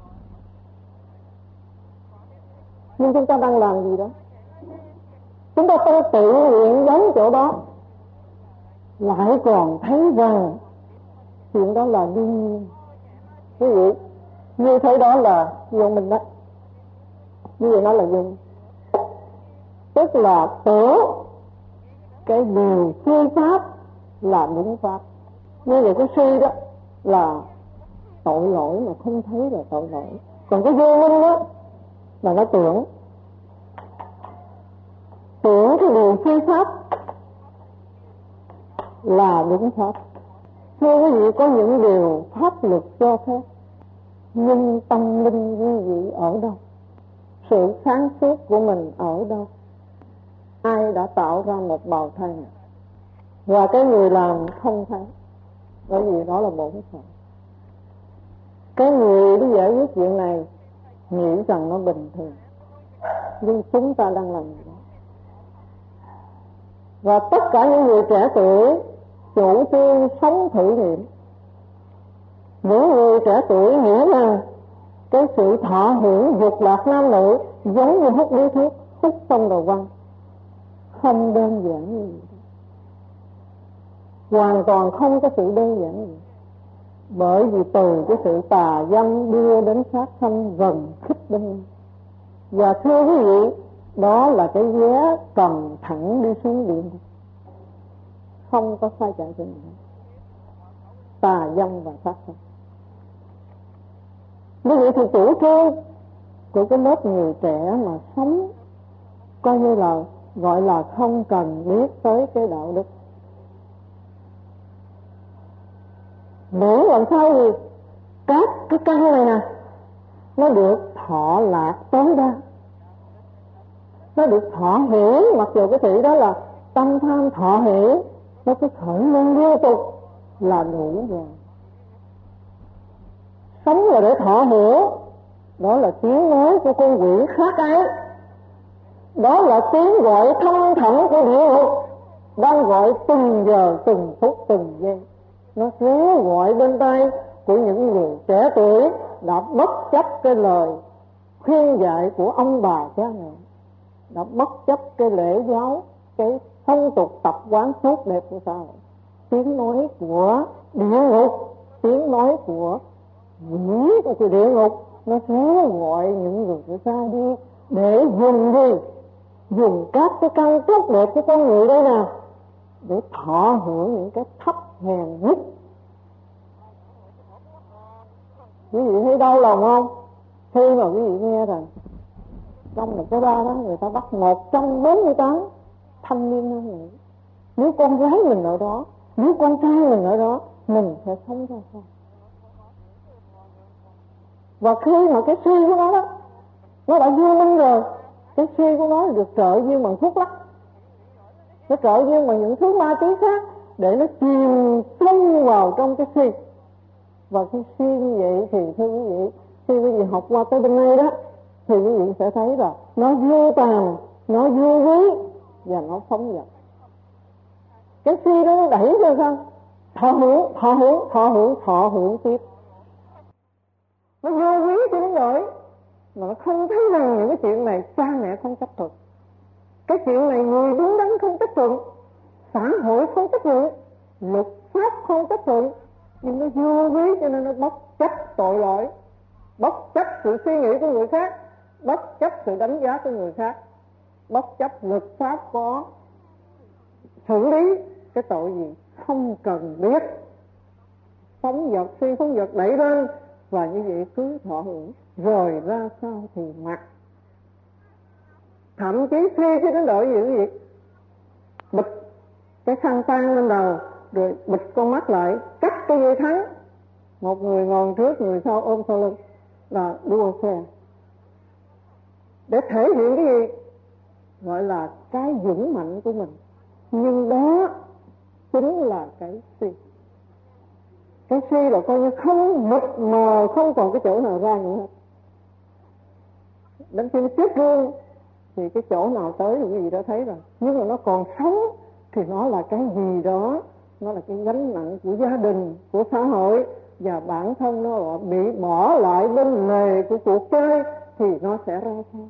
Nhưng chúng ta đang làm gì đó? Chúng ta không tự nguyện đến chỗ đó, lại còn thấy rằng chuyện đó là đương nhiên. Quý vị, như thế đó là vô minh đó. Như vậy nó là vô minh. Tức là tưởng cái điều phi pháp là đúng pháp. Như vậy cái suy đó là tội lỗi mà không thấy là tội lỗi. Còn cái vô minh đó là nó tưởng tưởng cái điều phi pháp là đúng pháp. Thưa quý vị, có những điều pháp luật cho phép, nhưng tâm linh quý vị ở đâu? Sự sáng suốt của mình ở đâu? Ai đã tạo ra một bào thai này? Và cái người làm không thấy, bởi vì đó là bổn phận. Cái người đi giải quyết chuyện này nghĩ rằng nó bình thường, nhưng chúng ta đang làm gì đó. Và tất cả những người trẻ tuổi chủ trương sống thử nghiệm. Những người trẻ tuổi nghĩ rằng cái sự thọ hưởng dục lạc nam nữ giống như hút điếu thuốc, hút xong rồi quăng, không đơn giản như vậy. Hoàn toàn không có sự đơn giản gì. Bởi vì từ cái sự tà dâm đưa đến sát sanh gần khích bên. Và thưa quý vị, đó là cái vé cầm thẳng đi xuống địa ngục, không có sai chạy trên nữa. Tà dâm và sát sanh. Như vậy thì chủ trương của cái lớp người trẻ mà sống coi như là gọi là không cần biết tới cái đạo đức, để làm sao gì các cái căn này nè nó được thọ lạc tối đa, nó được thọ hưởng. Mặc dù cái thị đó là tâm tham thọ hưởng, nó cứ khởi lên liên tục là đủ rồi. Sống là để thọ hưởng, đó là tiếng nói của con quỷ khác ấy, đó là tiếng gọi thâm thẳm của địa ngục, đang gọi từng giờ từng phút từng giây. Nó réo gọi bên tai của những người trẻ tuổi đã bất chấp cái lời khuyên dạy của ông bà cha mẹ, đã bất chấp cái lễ giáo, cái phong tục tập quán tốt đẹp của xã hội. Tiếng nói của địa ngục, tiếng nói của quỷ của địa ngục, nó réo gọi những người ra đi để dùng gì? Dùng các cái căn tốt đẹp của con người đây nè để thọ hưởng những cái thấp hèn nhất. Quý vị thấy đau lòng không? Khi mà quý vị nghe rằng trong một cái ba đó người ta bắt một trăm bốn mươi tám thanh niên nam nữ. Nếu con gái mình ở đó, nếu con trai mình ở đó, mình sẽ sống ra sao? Và khi mà cái suy của nó đó, nó đã vô minh rồi, cái suy của nó được trợ duyên bằng thuốc lắc, nó trợ duyên bằng những thứ ma túy khác để nó chìm sâu vào trong cái suy. Và khi suy như vậy thì thưa quý vị, khi quý vị học qua tới bên đây đó, thì quý vị sẽ thấy là nó vô tàn, nó vô quý và nó phóng dật. Cái suy đó nó đẩy ra sao? Thọ hưởng, thọ hưởng, thọ hưởng, thọ hưởng tiếp. Nó vô quý cho đến nỗi mà nó không thấy rằng những cái chuyện này cha mẹ không chấp thuận, cái chuyện này người đứng đắn không chấp thuận, xã hội không chấp thuận, luật pháp không chấp thuận, nhưng nó vô quý cho nên nó bất chấp tội lỗi, bất chấp sự suy nghĩ của người khác, bất chấp sự đánh giá của người khác, bất chấp luật pháp có xử lý cái tội gì không cần biết, phóng dật, suy phóng dật đẩy lên, và như vậy cứ thọ hưởng rồi ra sao thì mặc. Thậm chí suy cho đến độ gì việc bịt cái khăn tang lên đầu, rồi bịt con mắt lại, cắt cái dây thắng, một người ngồi trước người sau ôm sau lưng là đua xe, để thể hiện cái gì gọi là cái dũng mạnh của mình. Nhưng đó chính là cái suy. Cái suy là coi như không mịt mờ, không còn cái chỗ nào ra nữa hết. Đến khi nó chết luôn thì cái chỗ nào tới thì cái gì đó thấy rồi. Nhưng mà nó còn sống thì nó là cái gì đó, nó là cái gánh nặng của gia đình, của xã hội, và bản thân nó là bị bỏ lại bên lề của cuộc chơi thì nó sẽ ra sao?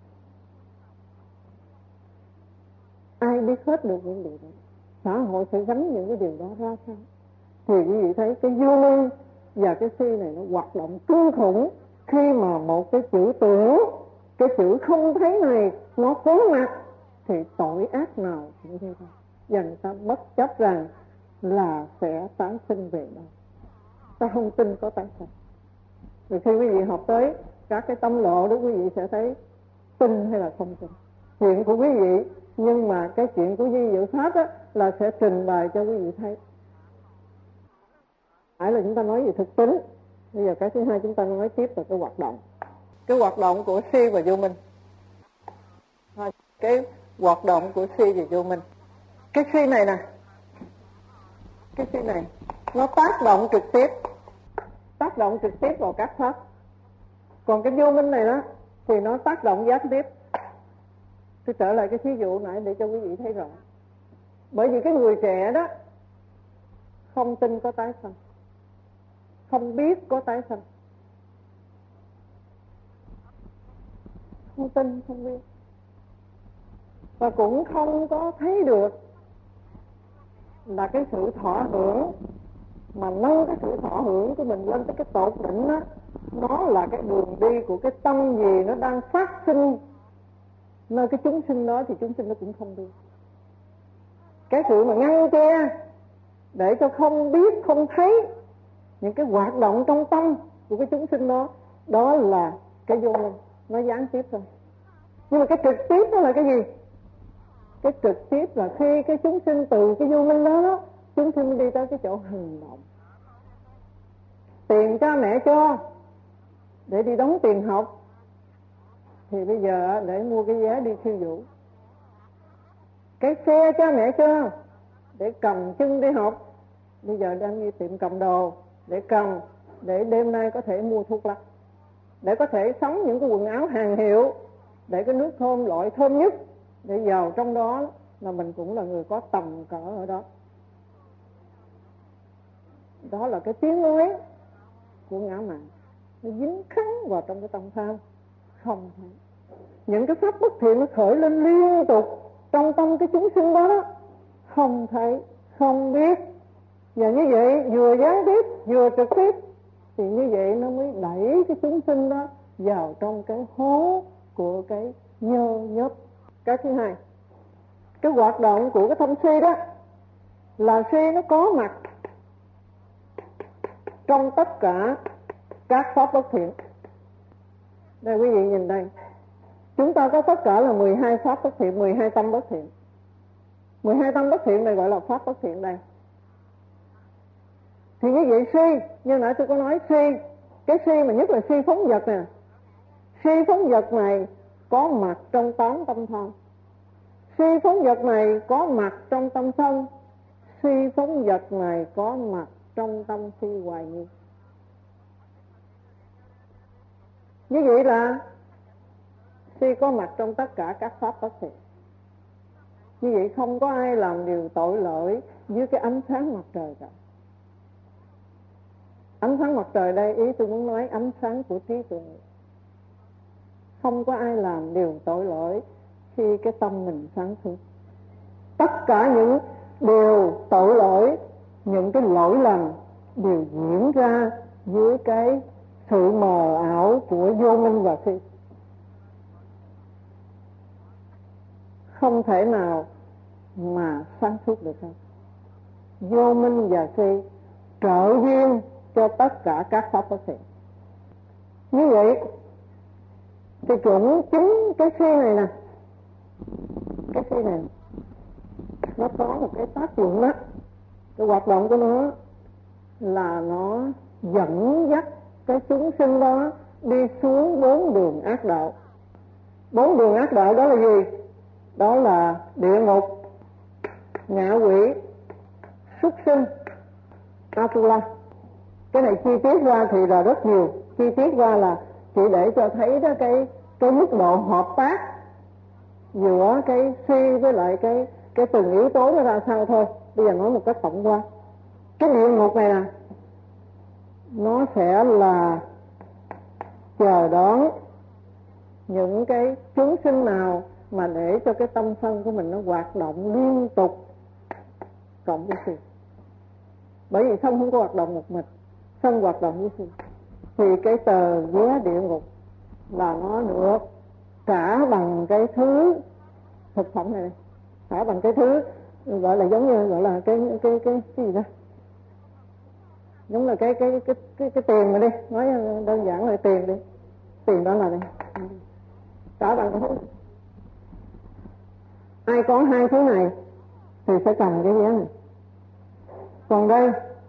Ai biết hết được những điều đó? Xã hội sẽ gánh những cái điều đó ra sao? Thì quý vị thấy cái vô minh và cái suy này nó hoạt động kinh khủng khi mà một cái chữ tưởng, cái chữ không thấy này nó có mặt thì tội ác nào cũng như vậy. Và người ta bất chấp rằng là sẽ tái sinh về đâu. Ta không tin có tái sinh. Rồi khi quý vị học tới các cái tâm lộ đó, quý vị sẽ thấy tin hay là không tin. Chuyện của quý vị, nhưng mà cái chuyện của Di Diệu Pháp đó là sẽ trình bày cho quý vị thấy. Phải là chúng ta nói về thực tính. Bây giờ cái thứ hai chúng ta nói tiếp là cái hoạt động. Cái hoạt động của si và vô minh. Cái hoạt động của si và vô minh. Cái si này nè, cái si này nó tác động trực tiếp, tác động trực tiếp vào các pháp. Còn cái vô minh này đó thì nó tác động gián tiếp. Tôi trở lại cái thí dụ nãy để cho quý vị thấy rõ. Bởi vì cái người trẻ đó không tin có tái sanh, không biết có tái sanh, không tin, không biết, và cũng không có thấy được là cái sự thọ hưởng mà nâng cái sự thọ hưởng của mình lên tới cái tột đỉnh đó, nó là cái đường đi của cái tâm gì nó đang phát sinh nơi cái chúng sinh đó, thì chúng sinh nó cũng không biết. Cái sự mà ngăn che để cho không biết, không thấy những cái hoạt động trong tâm của cái chúng sinh đó, đó là cái vô minh, nó gián tiếp thôi. Nhưng mà cái trực tiếp đó là cái gì? Cái trực tiếp là khi cái chúng sinh từ cái vô minh đó, đó chúng sinh đi tới cái chỗ hành động. Tiền cha mẹ cho để đi đóng tiền học, thì bây giờ để mua cái vé đi khiêu vũ. Cái xe cha mẹ cho để cầm chân đi học, bây giờ đang đi tiệm cầm đồ để cầm, để đêm nay có thể mua thuốc lắc, để có thể sắm những cái quần áo hàng hiệu, để cái nước thơm loại thơm nhất, để vào trong đó là mình cũng là người có tầm cỡ ở đó. Đó là cái tiếng nói của ngã mạn, nó dính khắc vào trong cái tâm tham. Không thấy những cái pháp bất thiện nó khởi lên liên tục trong tâm cái chúng sinh đó, đó. Không thấy, không biết. Và như vậy vừa gián tiếp vừa trực tiếp, thì như vậy nó mới đẩy cái chúng sinh đó vào trong cái hố của cái nhơ nhớp. Cái thứ hai, cái hoạt động của cái tâm si đó là si nó có mặt trong tất cả các pháp bất thiện. Đây quý vị nhìn đây, chúng ta có tất cả là mười hai pháp bất thiện, mười hai tâm bất thiện. mười hai tâm bất thiện này gọi là pháp bất thiện đây. Thì như vậy si, như nãy tôi có nói si Cái si mà nhất là si phóng dật nè. Si phóng dật này có mặt trong tám tâm thân. Si phóng dật này có mặt trong tâm sân. Si phóng dật này có mặt trong tâm si hoài nghi. Như vậy là si có mặt trong tất cả các pháp bất thiện. Như vậy không có ai làm điều tội lỗi dưới cái ánh sáng mặt trời cả. Ánh sáng mặt trời đây, ý tôi muốn nói ánh sáng của trí tuệ. Không có ai làm điều tội lỗi khi cái tâm mình sáng suốt. Tất cả những điều tội lỗi, những cái lỗi lầm đều diễn ra dưới cái sự mờ ảo của vô minh và si. Không thể nào mà sáng suốt được hết. Vô minh và si trợ duyên cho tất cả các pháp bất thiện. Như vậy thì cũng chính cái si này nè, cái si này nó có một cái tác dụng đó. Cái hoạt động của nó là nó dẫn dắt cái chúng sinh đó đi xuống bốn đường ác đạo. Bốn đường ác đạo đó là gì? Đó là địa ngục, ngạ quỷ, súc sinh, Atula. Cái này chi tiết ra thì là rất nhiều. Chi tiết ra là chỉ để cho thấy đó cái cái mức độ hợp tác giữa cái si với lại cái cái từng yếu tố nó ra sao thôi. Bây giờ nói một cách tổng quan. Cái địa ngục này nè, nó sẽ là chờ đón những cái chúng sinh nào mà để cho cái tâm sân của mình nó hoạt động liên tục cộng với si. Bởi vì sân không có hoạt động một mình, sân hoạt động với si, thì cái tờ vé địa ngục là nó được trả bằng cái thứ thực phẩm này, trả bằng cái thứ gọi là giống như gọi là cái cái cái cái gì đó, giống là cái cái cái cái cái tiền mà đi, nói đơn giản là tiền đi, tiền đó là đây, trả bằng cái thứ. Ai có hai thứ này thì sẽ cầm cái vé này. Còn đây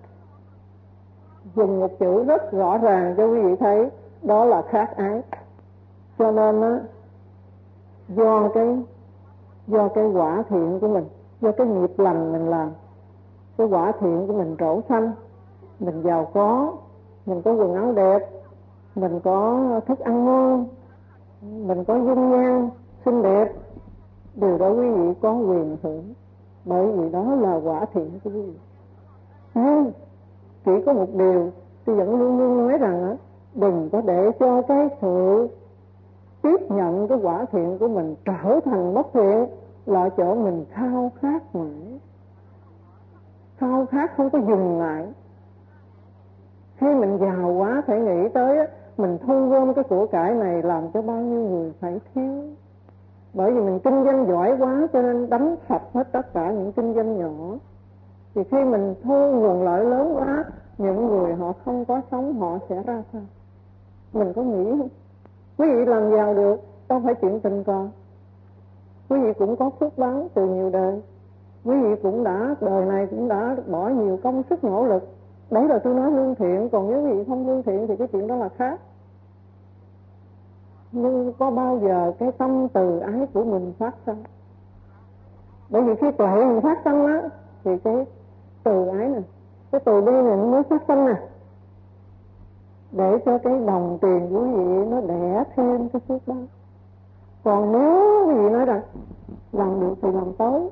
dùng một chữ rất rõ ràng cho quý vị thấy, đó là khát ái. Cho nên á, do cái do cái quả thiện của mình, do cái nghiệp lành mình làm, cái quả thiện của mình trổ xanh, mình giàu có, mình có quần áo đẹp, mình có thức ăn ngon, mình có dung nhan xinh đẹp, điều đó quý vị có quyền hưởng, bởi vì đó là quả thiện của quý vị. Nhưng chỉ có một điều tôi vẫn luôn luôn nói rằng á, đừng có để cho cái sự tiếp nhận cái quả thiện của mình trở thành bất thiện, là chỗ mình khao khát mãi, khao khát không có dừng lại. Khi mình giàu quá phải nghĩ tới á, mình thu gom cái của cải này làm cho bao nhiêu người phải thiếu. Bởi vì mình kinh doanh giỏi quá cho nên đánh sập hết tất cả những kinh doanh nhỏ. Thì khi mình thu nguồn lợi lớn quá, những người họ không có sống họ sẽ ra sao? Mình có nghĩ không? Quý vị làm giàu được, đâu phải chuyện tình cờ. Quý vị cũng có phước báo từ nhiều đời. Quý vị cũng đã, đời này cũng đã bỏ nhiều công sức nỗ lực. Đấy là tôi nói lương thiện, còn nếu quý vị không lương thiện thì cái chuyện đó là khác. Nhưng có bao giờ cái tâm từ ái của mình phát sinh? Bởi vì khi tuệ mình phát sinh á, thì cái từ ái này, cái từ bi này nó mới phát sinh nè, để cho cái đồng tiền của quý vị nó đẻ thêm cái phước báo. Còn nếu quý vị nói rằng làm được thì làm tới,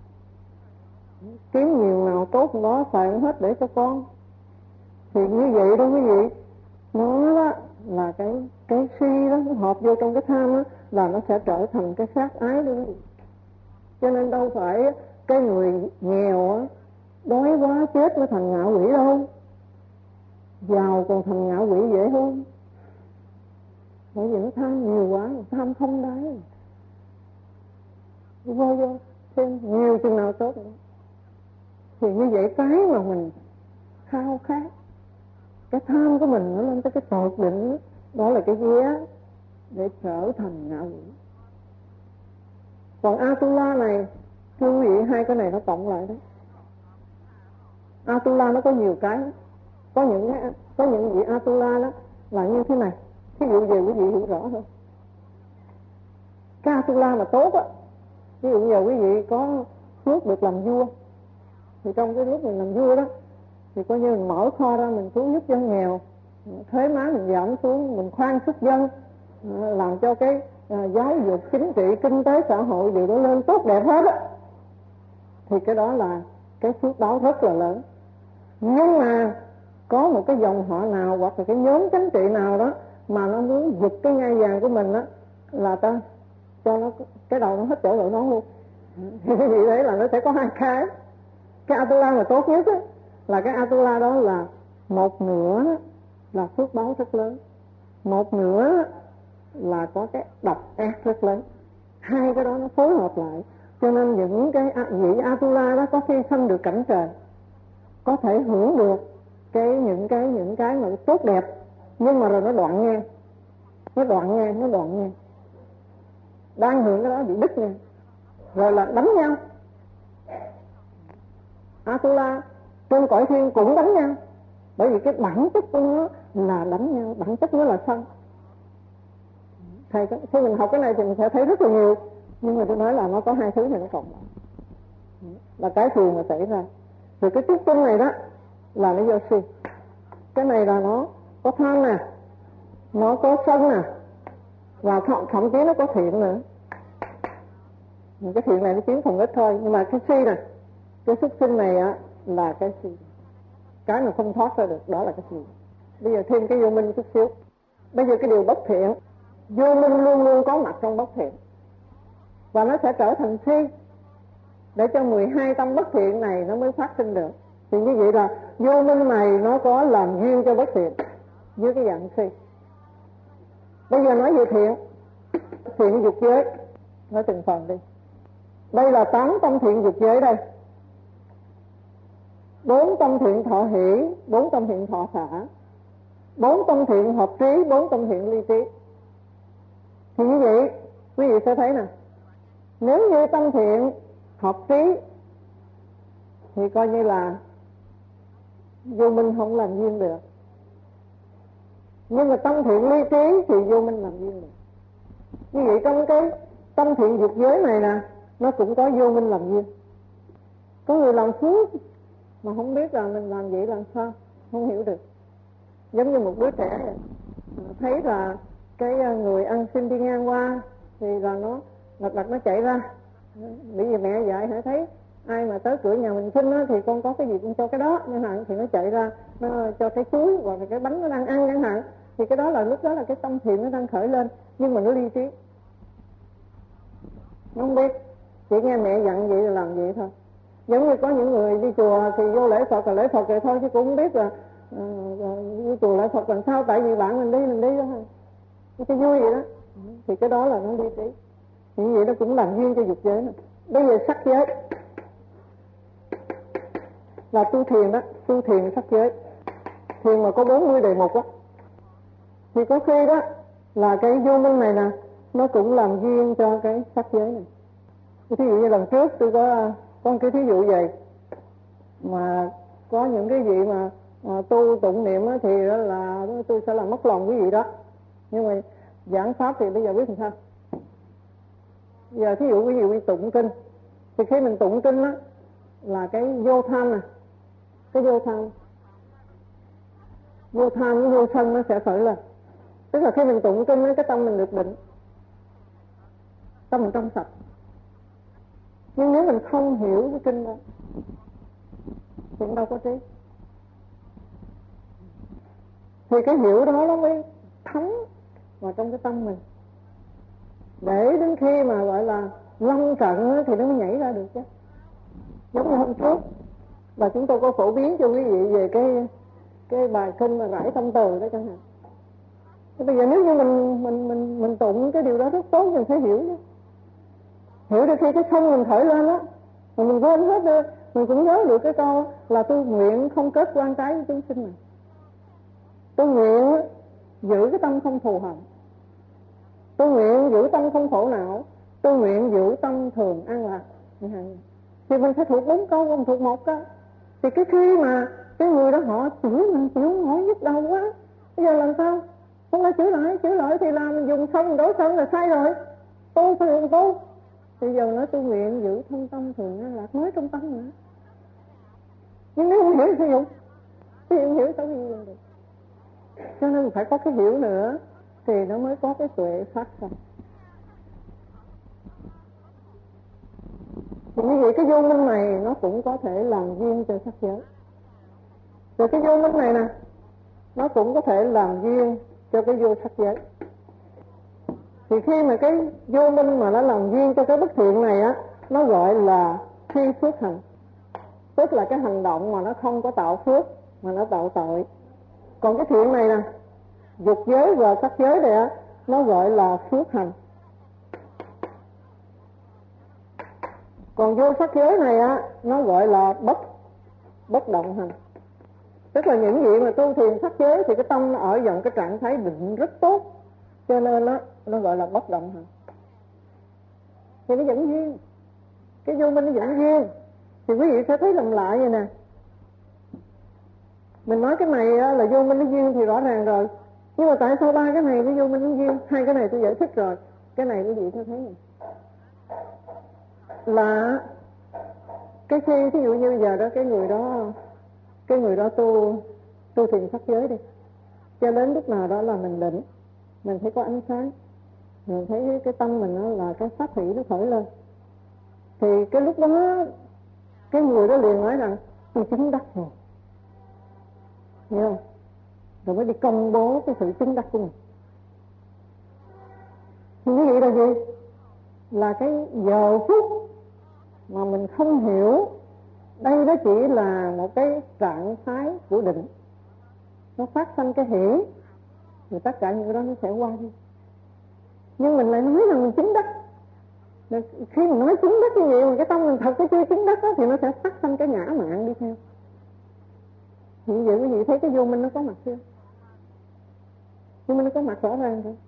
kiếm nhiều nào tốt đó xài hết để cho con, thì như vậy đó quý vị, nó đó là cái cái si đó, nó hợp vô trong cái tham đó, là nó sẽ trở thành cái sát ái đó quý vị. Cho nên đâu phải cái người nghèo á, đói quá chết mới thành ngạ quỷ đâu, giàu còn thành ngạ quỷ dễ hơn. Bởi vì nó tham nhiều quá, tham không đáy, vô vô thêm nhiều chừng nào tốt nữa. Thì như vậy cái mà mình khao khát, cái tham của mình nó lên tới cái tột đỉnh, đó là cái vé để trở thành ngạ quỷ. Còn Atula này, thưa quý vị, hai cái này nó cộng lại đấy. Atula nó có nhiều cái, có những có những vị Atula đó là như thế này. Ví dụ về quý vị hiểu rõ hơn. Cái Atula mà tốt á, ví dụ giờ quý vị có phước được làm vua, thì trong cái lúc mình làm vua đó thì coi như mình mở kho ra, mình xuống giúp dân nghèo, thuế má mình giảm xuống, mình khoan sức dân, làm cho cái à, giáo dục, chính trị, kinh tế, xã hội đều nó lên tốt đẹp hết á, thì cái đó là cái phước báo rất là lớn. Nhưng mà có một cái dòng họ nào hoặc là cái nhóm chính trị nào đó mà nó muốn giật cái ngai vàng của mình á, là ta cho nó cái đầu nó hết chỗ đội nón luôn. Thì quý vị thấy là nó sẽ có hai cái. Cái Atula mà tốt nhất á, là cái Atula đó là một nửa là phước báo rất lớn, một nửa là có cái độc ác rất lớn. Hai cái đó nó phối hợp lại, cho nên những cái vị Atula đó có khi sanh được cảnh trời, có thể hưởng được cái những cái những cái mà tốt đẹp, nhưng mà rồi nó đoạn ngang, nó đoạn ngang, nó đoạn ngang, đang hưởng cái đó bị đứt ngang, rồi là đánh nhau. Atula trên cõi thiên cũng đánh nhau, bởi vì cái bản chất của nó là đánh nhau, bản chất nó là sân. Thầy khi mình học cái này thì mình sẽ thấy rất là nhiều, nhưng mà tôi nói là nó có hai thứ này nó cộng lại là cái thường mà xảy ra. Rồi cái tiếp tinh này đó là nó do si. Cái này là nó có tham nè, nó có sân nè, và thậm, thậm chí nó có thiện nữa. Cái thiện này nó chiếm phần ít thôi, nhưng mà cái si này, cái xuất sinh này á là cái si, cái mà không thoát ra được, đó là cái si. Bây giờ thêm cái vô minh chút xíu. Bây giờ cái điều bất thiện, vô minh luôn luôn có mặt trong bất thiện, và nó sẽ trở thành si để cho mười hai tâm bất thiện này nó mới phát sinh được. Thì như vậy là vô minh này nó có làm duyên cho bất thiện với cái dạng si. Bây giờ nói về thiện, thiện dục giới, nói từng phần đi. Đây là tám tâm thiện dục giới đây. Bốn tâm thiện thọ hỷ, bốn tâm thiện thọ xả, bốn tâm thiện hợp trí, bốn tâm thiện ly trí. Thì như vậy quý vị sẽ thấy nè, nếu như tâm thiện hợp trí thì coi như là vô minh không làm duyên được, nhưng mà tâm thiện ly trí thì vô minh làm duyên được. Như vậy trong cái tâm thiện dục giới này nè, nó cũng có vô minh làm duyên. Có người làm phước mà không biết là mình làm vậy làm sao, không hiểu được. Giống như một đứa trẻ này, thấy là cái người ăn xin đi ngang qua thì là nó lật đật nó chạy ra, bởi vì mẹ dạy hãy thấy ai mà tới cửa nhà mình xin á, thì con có cái gì cũng cho cái đó chẳng hạn, thì nó chạy ra nó cho cái chuối hoặc là cái bánh nó đang ăn chẳng hạn, thì cái đó là lúc đó là cái tâm thiện nó đang khởi lên, nhưng mà nó ly trí, nó không biết, chỉ nghe mẹ dặn vậy là làm vậy thôi. Giống như có những người đi chùa thì vô lễ Phật là lễ Phật vậy thôi, chứ cũng không biết là uh, đi chùa lễ Phật làm sao, tại vì bạn mình đi mình đi đó thôi, cái vui vậy đó, thì cái đó là nó ly trí. Thì như vậy nó cũng làm duyên cho dục giới này. Bây giờ sắc giới là tu thiền đó, tu thiền sắc giới, thiền mà có bốn mươi đề mục đó, thì có khi đó là cái vô minh này nè, nó cũng làm duyên cho cái sắc giới này. Thí dụ như lần trước tôi có có một cái thí dụ vậy, mà có những cái vị mà à, tu tụng niệm á, thì đó là tôi sẽ làm mất lòng quý vị đó, nhưng mà giảng pháp thì bây giờ biết làm sao. Giờ thí dụ quý vị quý tụng kinh, thì khi mình tụng kinh á là cái vô tham nè, cái vô tham vô tham với vô sân nó sẽ khởi lên. Tức là khi mình tụng kinh á, cái tâm mình được định, tâm mình trong sạch. Nhưng nếu mình không hiểu cái kinh đó thì đâu có trí, thì cái hiểu đó nó mới thấm vào trong cái tâm mình, để đến khi mà gọi là lâm trận thì nó mới nhảy ra được chứ. Giống như hôm trước là chúng tôi có phổ biến cho quý vị về cái cái bài kinh mà rải tâm từ đó chẳng hạn. Thì bây giờ nếu như mình mình mình mình tụng cái điều đó rất tốt, mình phải hiểu chứ. Hiểu được khi cái không mình khởi lên á, mà mình quên hết rồi, mình cũng nhớ được cái câu là tôi nguyện không kết quan trái với chúng sinh này. Tôi nguyện giữ cái tâm không thù hận, tôi nguyện giữ tâm không khổ não, tôi nguyện giữ tâm thường an lạc. Thì mình phải thuộc bốn câu, không thuộc một câu. Thì cái khi mà cái người đó họ chửi mình chịu nổi nhức đầu quá, bây giờ làm sao? Không là chửi lại, chửi lại thì làm dùng sân đổ sân là sai rồi. Tu phải dùng tu. Bây giờ nói tu nguyện giữ thân tâm thường nó lạc mới trong tâm nữa. Nhưng nếu không hiểu thì sao dùng? Thì không hiểu sao gì được. Cho nên phải có cái hiểu nữa thì nó mới có cái tuệ phát ra. Thì như vậy cái vô minh này nó cũng có thể làm duyên cho sắc giới. Rồi cái vô minh này nè, nó cũng có thể làm duyên cho cái vô sắc giới. Thì khi mà cái vô minh mà nó làm duyên cho cái bất thiện này á, nó gọi là phi phước hành. Tức là cái hành động mà nó không có tạo phước mà nó tạo tội. Còn cái thiện này nè, dục giới và sắc giới này á, nó gọi là phước hành. Còn vô sắc giới này á, nó gọi là bất bất động hành. Tức là những vị mà tu thiền sắc giới thì cái tâm nó ở dòng cái trạng thái định rất tốt, cho nên nó nó gọi là bất động hành. Thì nó dẫn duyên, cái vô minh nó dẫn duyên. Thì quý vị sẽ thấy lầm lạ vậy nè. Mình nói cái này là vô minh nó duyên thì rõ ràng rồi. Nhưng mà tại sao ba cái này nó vô minh nó duyên? Hai cái này tôi giải thích rồi. Cái này quý vị sẽ thấy này. Là cái khi thí dụ như bây giờ đó cái người đó cái người đó tu tu thiền sắc giới đi, cho đến lúc nào đó là mình định, mình thấy có ánh sáng, mình thấy cái tâm mình đó là cái pháp hỷ nó khởi lên, thì cái lúc đó cái người đó liền nói rằng tôi chứng đắc rồi, hiểu không? Rồi mới đi công bố cái sự chứng đắc của mình. Thì như vậy là gì? Là cái giờ phút mà mình không hiểu đây đó chỉ là một cái trạng thái của định, nó phát sinh cái hỷ, thì tất cả những cái đó nó sẽ qua đi. Nhưng mình lại nói rằng mình chứng đắc. Khi mình nói chứng đắc như vậy mà cái tâm mình thật cái chưa chứng đắc đó, thì nó sẽ phát sinh cái ngã mạn đi theo. Như vậy quý vị thấy cái vô minh nó có mặt chưa? Vô minh nó có mặt rõ ràng thôi.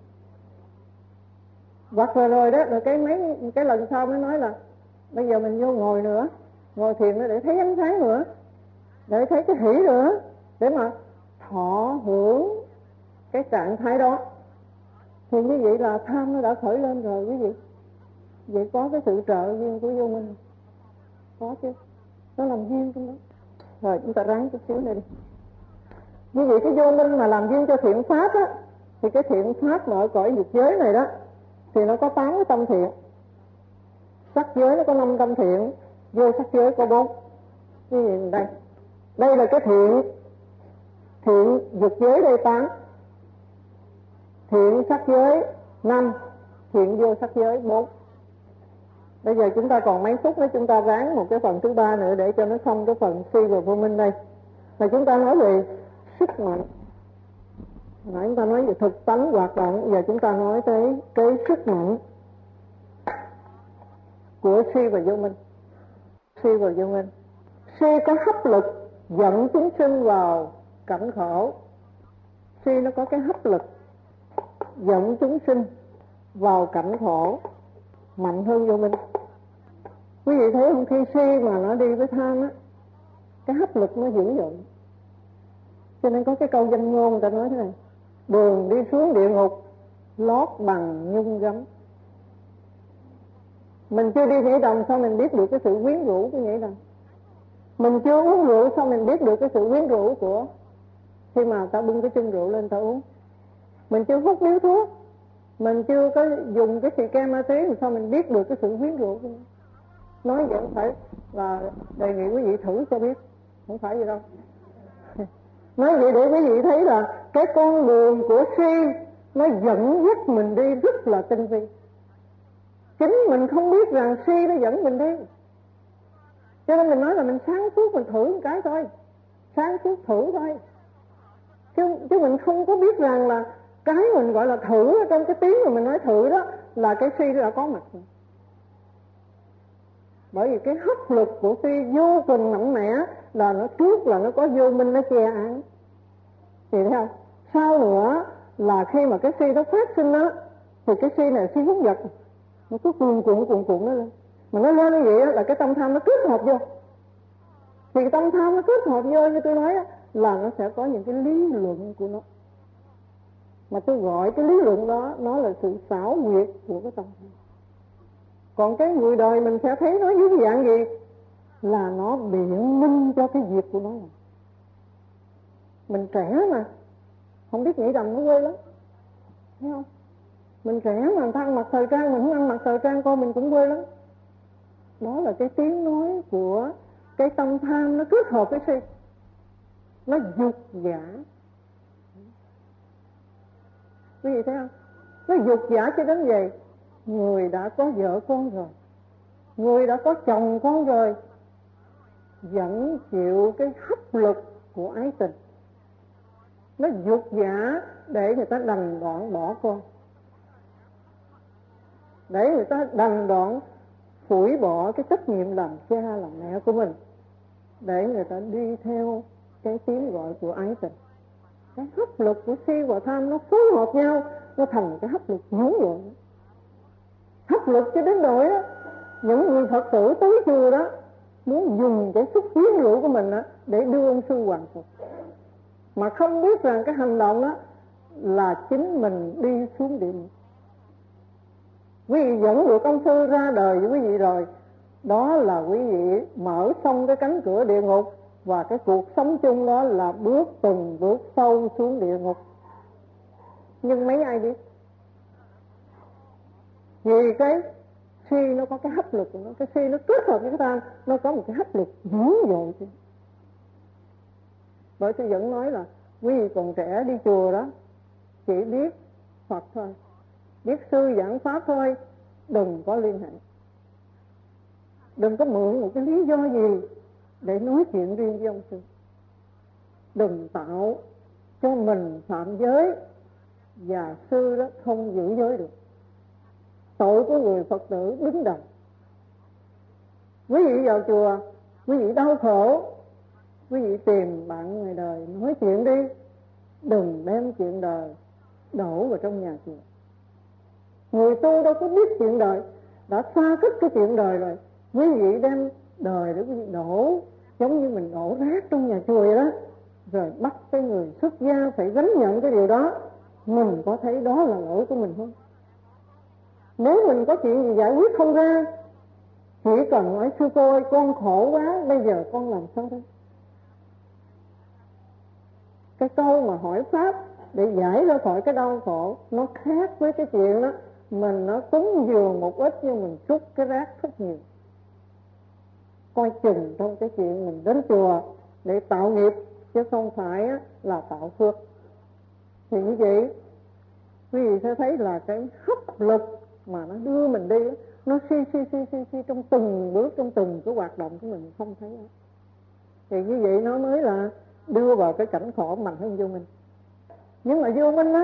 Hoặc rồi rồi đó, rồi cái mấy cái lần sau mới nói là bây giờ mình vô ngồi nữa, ngồi thiền nữa để thấy ánh sáng nữa, để thấy cái hỷ nữa, để mà thọ hưởng cái trạng thái đó. Thì như vậy là tham nó đã khởi lên rồi quý vị. Vậy có cái sự trợ duyên của vô minh có chứ, nó làm duyên trong đó. Rồi chúng ta ráng chút xíu này đi. Như vậy cái vô minh mà làm duyên cho thiện pháp á, thì cái thiện pháp mà ở cõi dục giới này đó thì nó có tám cái tâm thiện. Sắc giới nó có năm tâm thiện, vô sắc giới có bốn. Như vậy đây, đây là cái thiện thiện dục giới đây tám, thiện sắc giới năm, thiện vô sắc giới bốn. Bây giờ chúng ta còn mấy phút nữa, chúng ta ráng một cái phần thứ ba nữa để cho nó xong cái phần si và vô minh đây. Là chúng ta nói về sức mạnh. Nãy chúng ta nói về thực tánh hoạt động, giờ chúng ta nói tới cái sức mạnh của si và vô minh. Si và vô minh. Si có hấp lực dẫn chúng sinh vào cảnh khổ. Si nó có cái hấp lực dẫn chúng sinh vào cảnh khổ mạnh hơn vô minh. Quý vị thấy không, khi si mà nó đi với tham á, cái hấp lực nó dữ dội. Cho nên có cái câu danh ngôn người ta nói thế này: đường đi xuống địa ngục lót bằng nhung gấm. Mình chưa đi nhảy đầm sao mình biết được cái sự quyến rũ của nhảy đầm? Mình chưa uống rượu sao mình biết được cái sự quyến rũ của khi mà ta bưng cái chung rượu lên ta uống? Mình chưa hút điếu thuốc, mình chưa có dùng cái xì ke ma túy thì sao mình biết được cái sự quyến rũ của nó? Nói vậy không phải là đề nghị quý vị thử cho biết, không phải gì đâu. Nói vậy để quý vị thấy là cái con đường của si nó dẫn dắt mình đi rất là tinh vi. Chính mình không biết rằng si nó dẫn mình đi, cho nên mình nói là mình sáng suốt mình thử một cái thôi, sáng suốt thử thôi, chứ, chứ mình không có biết rằng là cái mình gọi là thử ở trong cái tiếng mà mình nói thử đó là cái si đã có mặt rồi. Bởi vì cái hấp lực của si vô cùng mạnh mẽ, là nó trước là nó có vô minh nó che án. Thì thấy không? Sau nữa là khi mà cái si nó phát sinh đó, thì cái si này si hút vật, nó cứ cuồn cuộn cuộn cuộn nó lên. Mà nó lên như vậy đó, là cái tâm tham nó kết hợp vô. Thì cái tâm tham nó kết hợp vô như tôi nói đó, là nó sẽ có những cái lý luận của nó. Mà tôi gọi cái lý luận đó nó là sự xảo quyệt của cái tâm. Còn cái người đời mình sẽ thấy nó dưới cái dạng gì? Là nó biện minh cho cái việc của nó. Mình trẻ mà không biết nghĩ rằng nó quê lắm, thấy không? Mình trẻ mà người ta ăn mặc thời trang, mình không ăn mặc thời trang, coi mình cũng quê lắm. Đó là cái tiếng nói của cái tâm tham, nó kết hợp với si, nó dục giả. Quý vị thấy không? Nó dục giả cho đến vậy. Người đã có vợ con rồi, người đã có chồng con rồi, vẫn chịu cái hấp lực của ái tình. Nó dục giả để người ta đành đoạn bỏ con, để người ta đành đoạn phủi bỏ cái trách nhiệm làm cha làm mẹ của mình, để người ta đi theo cái tiếng gọi của ái tình. Cái hấp lực của si và tham nó phối hợp nhau, nó thành cái hấp lực dữ dội. Hấp lực cho đến nỗi đó, những người Phật tử tới chùa đó muốn dùng cái xúc quyến rũ của mình đó để đưa ông sư hoàn phục, mà không biết rằng cái hành động đó là chính mình đi xuống địa ngục. Quý vị dẫn được ông sư ra đời với quý vị rồi, đó là quý vị mở xong cái cánh cửa địa ngục, và cái cuộc sống chung đó là bước từng bước sâu xuống địa ngục. Nhưng mấy ai biết? Vì cái si nó có cái hấp lực của nó, cái si nó kết hợp với cái tham, nó có một cái hấp lực dữ dội. Bởi tôi vẫn nói là quý vị còn trẻ đi chùa đó, chỉ biết Phật thôi, biết sư giảng pháp thôi, đừng có liên hệ, đừng có mượn một cái lý do gì để nói chuyện riêng với ông sư. Đừng tạo cho mình phạm giới, và sư đó không giữ giới được. Tội của người Phật tử đứng đầu. Quý vị vào chùa, quý vị đau khổ, quý vị tìm bạn ngoài đời nói chuyện đi, đừng đem chuyện đời đổ vào trong nhà chùa. Người tu đâu có biết chuyện đời, đã xa cách cái chuyện đời rồi. Quý vị đem đời để quý vị đổ, giống như mình đổ rác trong nhà chùa vậy đó, rồi bắt cái người xuất gia phải gánh nhận cái điều đó. Mình có thấy đó là lỗi của mình không? Nếu mình có chuyện gì giải quyết không ra, chỉ cần nói sư cô ơi, con khổ quá, bây giờ con làm sao đây? Cái câu mà hỏi pháp để giải ra khỏi cái đau khổ, nó khác với cái chuyện đó mình nó cúng dường một ít nhưng mình trút cái rác rất nhiều. Coi chừng trong cái chuyện mình đến chùa để tạo nghiệp, chứ không phải là tạo phước. Thì như vậy quý vị sẽ thấy là cái hấp lực mà nó đưa mình đi, nó si si si si si trong từng bước, trong từng cái hoạt động của mình không thấy đó. Thì như vậy nó mới là đưa vào cái cảnh khổ mạnh hơn vô minh. Nhưng mà vô minh á,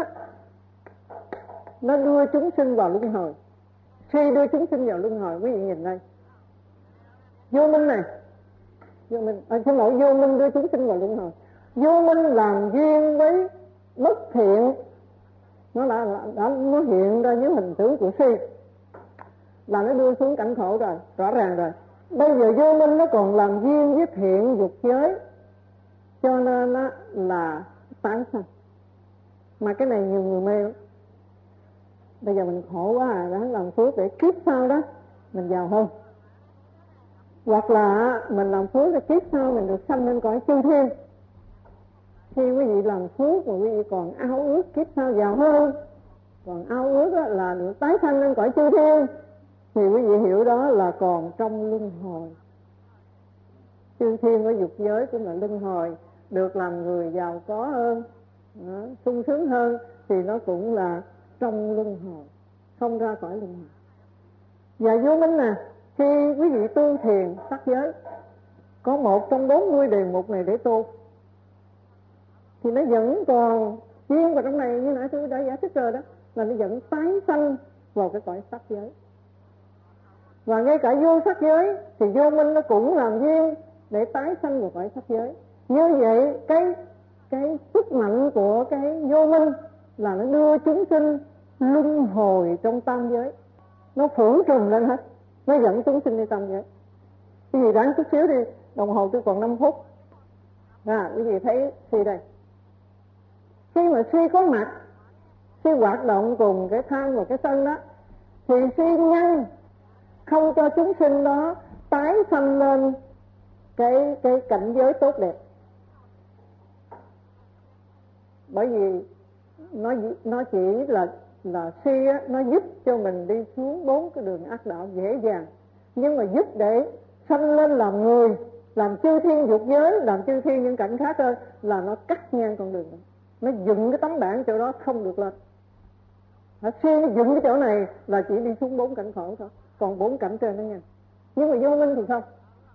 nó đưa chúng sinh vào luân hồi. Si đưa chúng sinh vào luân hồi. Quý vị nhìn đây, vô minh này, vô minh, à, xin lỗi, vô minh đưa chúng sinh vào luân hồi. Vô minh làm duyên với bất thiện, nó đã, đã, đã nó hiện ra những hình tướng của si, là nó đưa xuống cảnh khổ rồi, rõ ràng rồi. Bây giờ vô minh nó còn làm duyên với thiện dục giới, cho nên nó là tái sanh. Mà cái này nhiều người mê lắm. Bây giờ mình khổ quá à, ráng làm phước để kiếp sau đó mình giàu hơn, hoặc là mình làm phước để kiếp sau mình được sanh lên cõi chư thiên. Khi quý vị làm phước mà quý vị còn ao ước kiếp sau giàu hơn, còn ao ước là được tái sanh lên cõi chư thiên, thì quý vị hiểu đó là còn trong luân hồi. Chư thiên với dục giới cũng là luân hồi, được làm người giàu có hơn, đó, sung sướng hơn, thì nó cũng là trong luân hồi, không ra khỏi luân hồi. Và vô minh nè, khi quý vị tu thiền sắc giới, có một trong bốn mươi đề mục này để tu, thì nó vẫn còn duyên vào trong này, như nãy tôi đã giải thích rồi đó, là nó vẫn tái sanh vào cái cõi sắc giới. Và ngay cả vô sắc giới thì vô minh nó cũng làm duyên để tái sanh vào cõi sắc giới. Như vậy cái cái sức mạnh của cái vô minh là nó đưa chúng sinh luân hồi trong tam giới, nó phủ trùm lên hết, nó dẫn chúng sinh đi tam giới. Cái gì đáng chút xíu đi, đồng hồ tôi còn năm phút. À, cái gì thấy suy đây, khi mà suy có mặt khi hoạt động cùng cái thân và cái thân đó, thì si nhân không cho chúng sinh đó tái sanh lên cái cái cảnh giới tốt đẹp. Bởi vì nó nó chỉ là là si á, nó giúp cho mình đi xuống bốn cái đường ác đạo dễ dàng, nhưng mà giúp để sanh lên làm người, làm chư thiên dục giới, làm chư thiên những cảnh khác hơn, là nó cắt ngang con đường đó. Nó dựng cái tấm bảng chỗ đó không được lên. Nó si nó dựng cái chỗ này là chỉ đi xuống bốn cảnh khổ thôi, còn bốn cảnh trên đó nha. Nhưng mà vô minh thì không.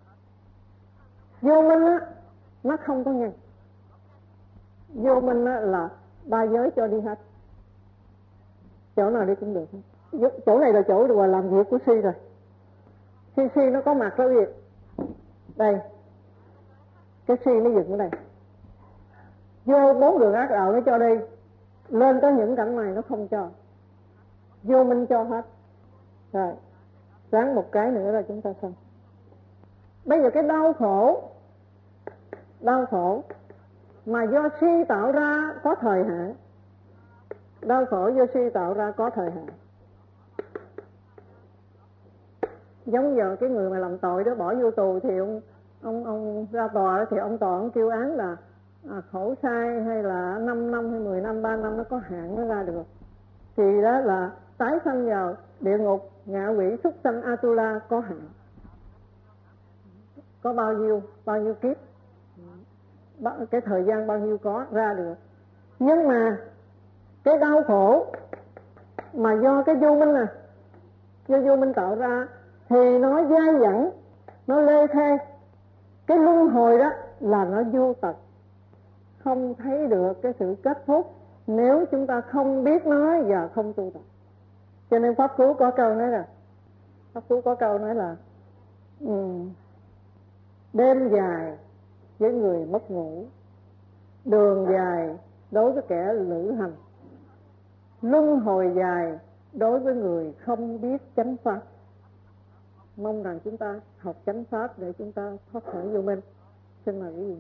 Vô minh á, nó không có nhân. Vô minh á là ba giới cho đi hết, chỗ nào đi cũng được. Chỗ này là chỗ rồi làm việc của si rồi. Si si nó có mặt đó việc. Đây, cái si nó dựng ở đây. Vô bốn đường ác đạo nó cho đi, lên tới những cảnh này nó không cho. Vô minh cho hết. Rồi, sáng một cái nữa là chúng ta xong. Bây giờ cái đau khổ, đau khổ mà do si tạo ra có thời hạn. Đau khổ do si tạo ra có thời hạn. Giống giờ cái người mà làm tội đó bỏ vô tù thì ông ông ông ra tòa thì ông tòa ông kêu án là à, khổ sai hay là năm năm hay mười năm, ba năm nó có hạn nó ra được. Thì đó là tái sanh vào địa ngục, ngạ quỷ, súc sanh, Atula có hạn. Có bao nhiêu, bao nhiêu kiếp, cái thời gian bao nhiêu có ra được. Nhưng mà cái đau khổ mà do cái vô minh nè, do vô minh tạo ra thì nó dai dẳng, nó lê thê. Cái luân hồi đó là nó vô tận, không thấy được cái sự kết thúc nếu chúng ta không biết nó và không tu tập. Cho nên Pháp Cú có câu nói là Pháp Cú có câu nói là um, đêm dài với người mất ngủ, đường dài đối với kẻ lữ hành, luân hồi dài đối với người không biết chánh pháp. Mong rằng chúng ta học chánh pháp để chúng ta thoát khỏi vô minh. Xin mời quý vị.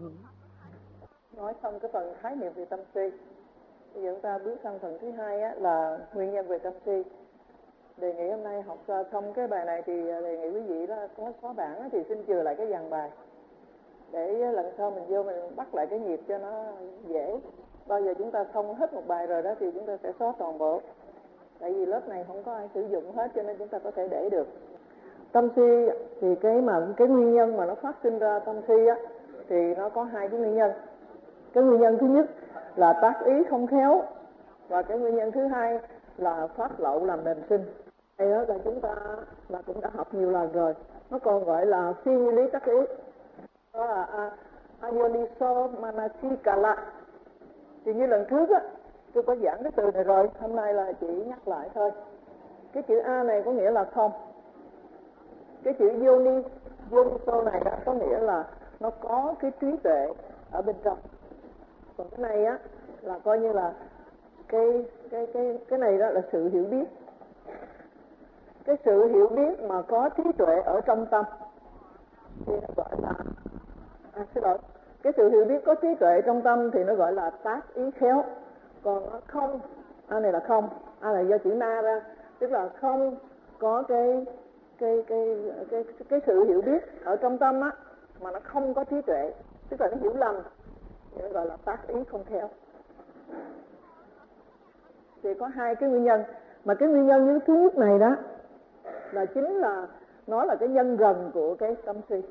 Nói xong cái phần khái niệm về tâm si, bây giờ chúng ta bước sang phần thứ hai á, là nguyên nhân về tâm si. Đề nghị hôm nay học xong cái bài này thì đề nghị quý vị đó có xóa bản thì xin chừa lại cái dàn bài, để lần sau mình vô mình bắt lại cái nhịp cho nó dễ. Bao giờ chúng ta xong hết một bài rồi đó thì chúng ta sẽ xóa toàn bộ. Tại vì lớp này không có ai sử dụng hết cho nên chúng ta có thể để được. Tâm si thì cái mà cái nguyên nhân mà nó phát sinh ra tâm si á thì nó có hai cái nguyên nhân. Cái nguyên nhân thứ nhất là tác ý không khéo, và cái nguyên nhân thứ hai là phát lậu làm nền sinh. Đây đó là chúng ta là cũng đã học nhiều lần rồi. Nó còn gọi là phi như lý tác ý. Đó là Ayoniso Manasikala. Thì như lần trước á, tôi có giảng cái từ này rồi, hôm nay là chỉ nhắc lại thôi. Cái chữ A này có nghĩa là không. Cái chữ Yoni, Yoniso này đó, có nghĩa là nó có cái trí tuệ ở bên trong. Còn cái này á là coi như là cái cái cái cái này đó là sự hiểu biết. Cái sự hiểu biết mà có trí tuệ ở trong tâm thì nó gọi là à, xin lỗi. Cái sự hiểu biết có trí tuệ trong tâm thì nó gọi là tác ý khéo. Còn không, A này là không, A là do chữ na ra, tức là không có cái cái cái cái cái, cái sự hiểu biết ở trong tâm á, mà nó không có trí tuệ, tức là nó hiểu lầm, thì nó gọi là tác ý không khéo. Thì có hai cái nguyên nhân, mà cái nguyên nhân thứ nhất này đó là chính là nó là cái nhân gần của cái tâm si.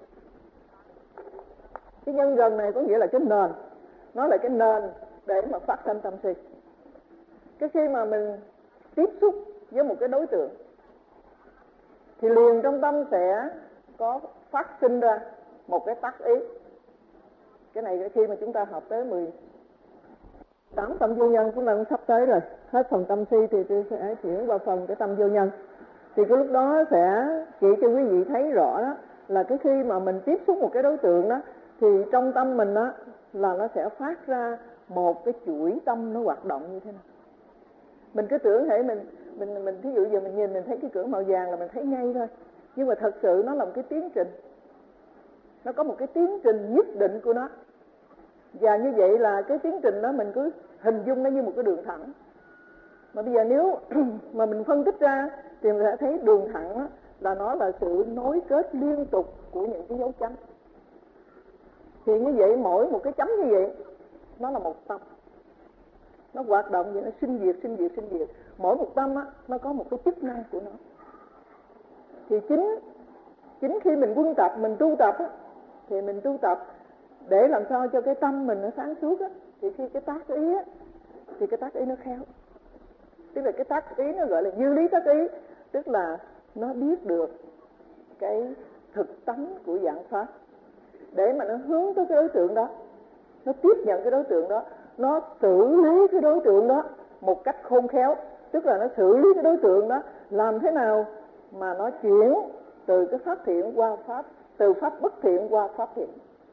Cái nhân gần này có nghĩa là cái nền, nó là cái nền để mà phát sinh tâm si. Cái khi mà mình tiếp xúc với một cái đối tượng thì liền trong tâm sẽ có phát sinh ra một cái tác ý. Cái này khi mà chúng ta học tới mười tám tâm vô nhân, chúng ta cũng sắp tới rồi. Hết phần tâm si thì tôi sẽ chuyển vào phần cái tâm vô nhân. Thì cái lúc đó sẽ chỉ cho quý vị thấy rõ đó, là cái khi mà mình tiếp xúc một cái đối tượng đó thì trong tâm mình đó là nó sẽ phát ra một cái chuỗi tâm nó hoạt động như thế nào. Mình cứ tưởng thể mình mình mình thí dụ giờ mình nhìn mình thấy cái cửa màu vàng là mình thấy ngay thôi, nhưng mà thật sự nó là một cái tiến trình, nó có một cái tiến trình nhất định của nó. Và như vậy là cái tiến trình đó mình cứ hình dung nó như một cái đường thẳng. Mà bây giờ nếu mà mình phân tích ra thì mình sẽ thấy đường thẳng á, là nó là sự nối kết liên tục của những cái dấu chấm. Thì như vậy mỗi một cái chấm như vậy nó là một tâm, nó hoạt động vậy, nó sinh diệt sinh diệt sinh diệt. Mỗi một tâm á nó có một cái chức năng của nó. Thì chính chính khi mình quân tập, mình tu tập á, thì mình tu tập để làm sao cho cái tâm mình nó sáng suốt á, thì khi cái tác ý á, thì cái tác ý nó khéo. Tức là cái tác ý nó gọi là như lý tác ý, tức là nó biết được cái thực tánh của dạng pháp để mà nó hướng tới cái đối tượng đó, nó tiếp nhận cái đối tượng đó, nó xử lý cái đối tượng đó một cách khôn khéo. Tức là nó xử lý cái đối tượng đó làm thế nào mà nó chuyển từ cái pháp thiện qua pháp, từ pháp bất thiện qua pháp thiện,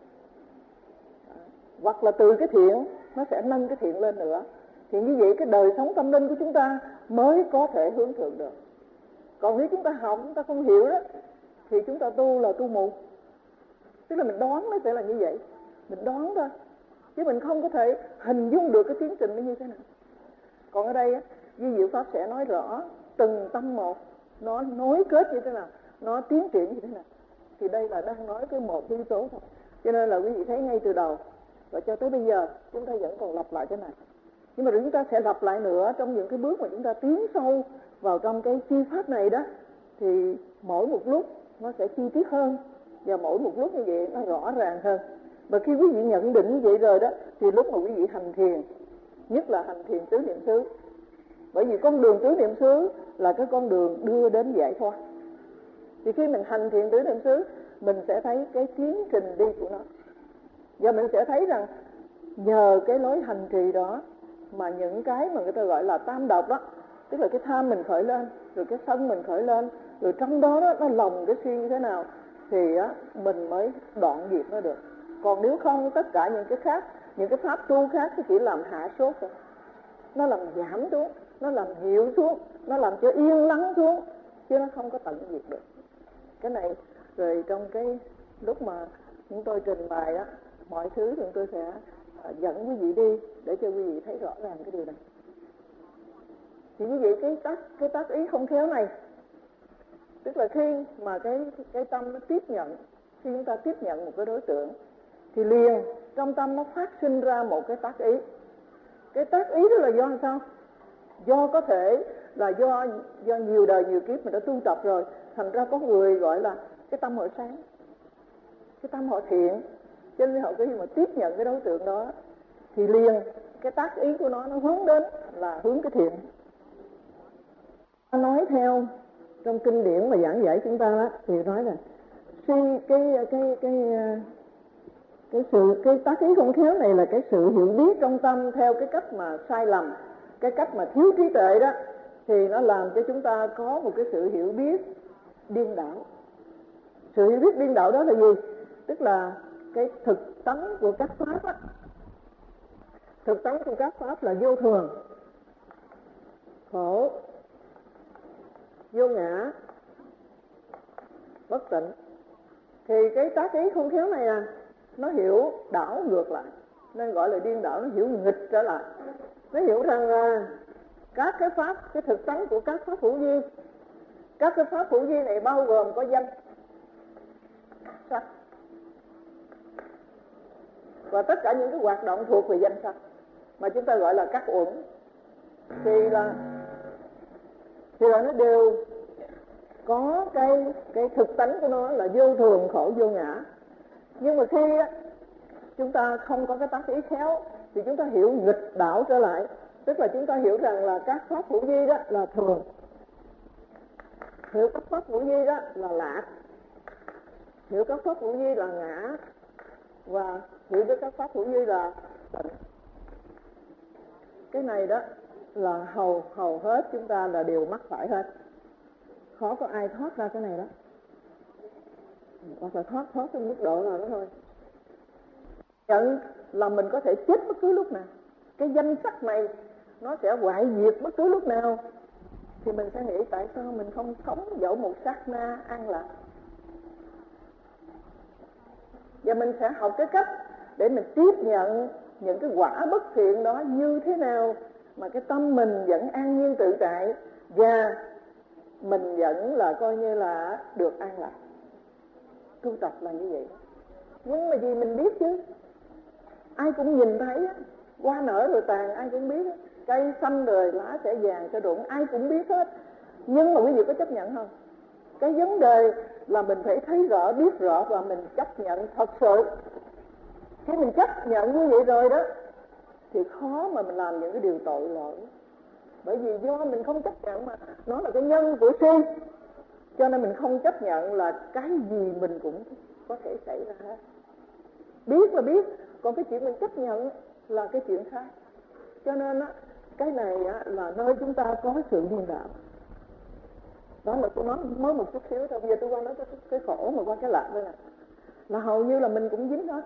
hoặc là từ cái thiện nó sẽ nâng cái thiện lên nữa. Thì như vậy cái đời sống tâm linh của chúng ta mới có thể hướng thượng được. Còn nếu chúng ta học, chúng ta không hiểu đó, thì chúng ta tu là tu mù. Tức là mình đoán nó sẽ là như vậy, mình đoán thôi, chứ mình không có thể hình dung được cái tiến trình nó như thế nào. Còn ở đây á, Di Diệu Pháp sẽ nói rõ từng tâm một, nó nối kết như thế nào, nó tiến triển như thế nào. Thì đây là đang nói cái một yếu tố thôi. Cho nên là quý vị thấy ngay từ đầu và cho tới bây giờ chúng ta vẫn còn lặp lại cái này. Nhưng mà chúng ta sẽ lặp lại nữa trong những cái bước mà chúng ta tiến sâu vào trong cái chi pháp này đó. Thì mỗi một lúc nó sẽ chi tiết hơn, và mỗi một lúc như vậy nó rõ ràng hơn. Và khi quý vị nhận định như vậy rồi đó, thì lúc mà quý vị hành thiền, nhất là hành thiền tứ niệm xứ, bởi vì con đường tứ niệm xứ là cái con đường đưa đến giải thoát. Thì khi mình hành thiền tứ niệm xứ, mình sẽ thấy cái tiến trình đi của nó, và mình sẽ thấy rằng nhờ cái lối hành trì đó mà những cái mà người ta gọi là tam độc đó, tức là cái tham mình khởi lên, rồi cái sân mình khởi lên, rồi trong đó, đó nó lồng cái suy như thế nào, thì á, mình mới đoạn diệt nó được. Còn nếu không, tất cả những cái khác, những cái pháp tu khác thì chỉ làm hạ sốt thôi. Nó làm giảm xuống, nó làm dịu xuống, nó làm cho yên lắng xuống, chứ nó không có tận diệt được. Cái này rồi trong cái lúc mà chúng tôi trình bày á, mọi thứ thì tôi sẽ dẫn quý vị đi để cho quý vị thấy rõ ràng cái điều này. Thì như vậy cái tác cái tác ý không khéo này, tức là khi mà cái cái tâm nó tiếp nhận, khi chúng ta tiếp nhận một cái đối tượng thì liền trong tâm nó phát sinh ra một cái tác ý. Cái tác ý đó là do sao? Do có thể là do do nhiều đời nhiều kiếp mình đã tu tập rồi, thành ra có người gọi là cái tâm họ sáng, cái tâm họ thiện, cho nên họ khi mà tiếp nhận cái đối tượng đó thì liền cái tác ý của nó nó hướng đến là hướng cái thiện. Nói theo trong kinh điển mà giảng dạy chúng ta đó, thì nói là suy cái cái cái cái sự cái tác ý không khéo này là cái sự hiểu biết trong tâm theo cái cách mà sai lầm, cái cách mà thiếu trí tuệ đó, thì nó làm cho chúng ta có một cái sự hiểu biết điên đảo. Sự hiểu biết điên đảo đó là gì? Tức là cái thực tánh của các pháp á, thực tánh của các pháp là vô thường, khổ, vô ngã, bất tịnh. Thì cái tác ý không khéo này à, nó hiểu đảo ngược lại, nên gọi là điên đảo, nó hiểu nghịch trở lại. Nó hiểu rằng là các cái pháp, cái thực tánh của các pháp hữu vi, các cái pháp hữu vi này bao gồm có danh, sắc, và tất cả những cái hoạt động thuộc về danh sắc mà chúng ta gọi là các uẩn, thì là thì là nó đều có cái cái thực tánh của nó là vô thường, khổ, vô ngã. Nhưng mà khi á, chúng ta không có cái tác ý khéo thì chúng ta hiểu nghịch đảo trở lại. Tức là chúng ta hiểu rằng là các pháp hữu vi đó là thường, hiểu các pháp hữu vi đó là lạc, hiểu các pháp hữu vi là ngã, và hiểu với các pháp hữu vi là tịnh. Cái này đó là hầu hầu hết chúng ta là đều mắc phải hết, khó có ai thoát ra cái này đó, hoặc là thoát thoát đến mức độ nào đó thôi. Nhận là mình có thể chết bất cứ lúc nào, cái danh sắc này nó sẽ hoại diệt bất cứ lúc nào, thì mình sẽ nghĩ tại sao mình không sống dẫu một sát na an lạc. Và mình sẽ học cái cách để mình tiếp nhận những cái quả bất thiện đó như thế nào mà cái tâm mình vẫn an nhiên tự tại, và mình vẫn là coi như là được an lạc. Tu tập là như vậy. Nhưng mà vì mình biết chứ, ai cũng nhìn thấy, hoa nở rồi tàn ai cũng biết, cây xanh rồi lá sẽ vàng sẽ rụng ai cũng biết hết. Nhưng mà quý vị có chấp nhận không? Cái vấn đề là mình phải thấy rõ, biết rõ và mình chấp nhận thật sự. Khi mình chấp nhận như vậy rồi đó thì khó mà mình làm những cái điều tội lỗi. Bởi vì do mình không chấp nhận mà, nó là cái nhân của si, cho nên mình không chấp nhận là cái gì mình cũng có thể xảy ra hết. Biết là biết, còn cái chuyện mình chấp nhận là cái chuyện khác. Cho nên á, cái này á, là nơi chúng ta có sự điên đảo. Đó là tôi nói mới một chút xíu thôi. Bây giờ tôi qua nói cái, cái khổ mà qua cái lạc đây nè, là hầu như là mình cũng dính hết.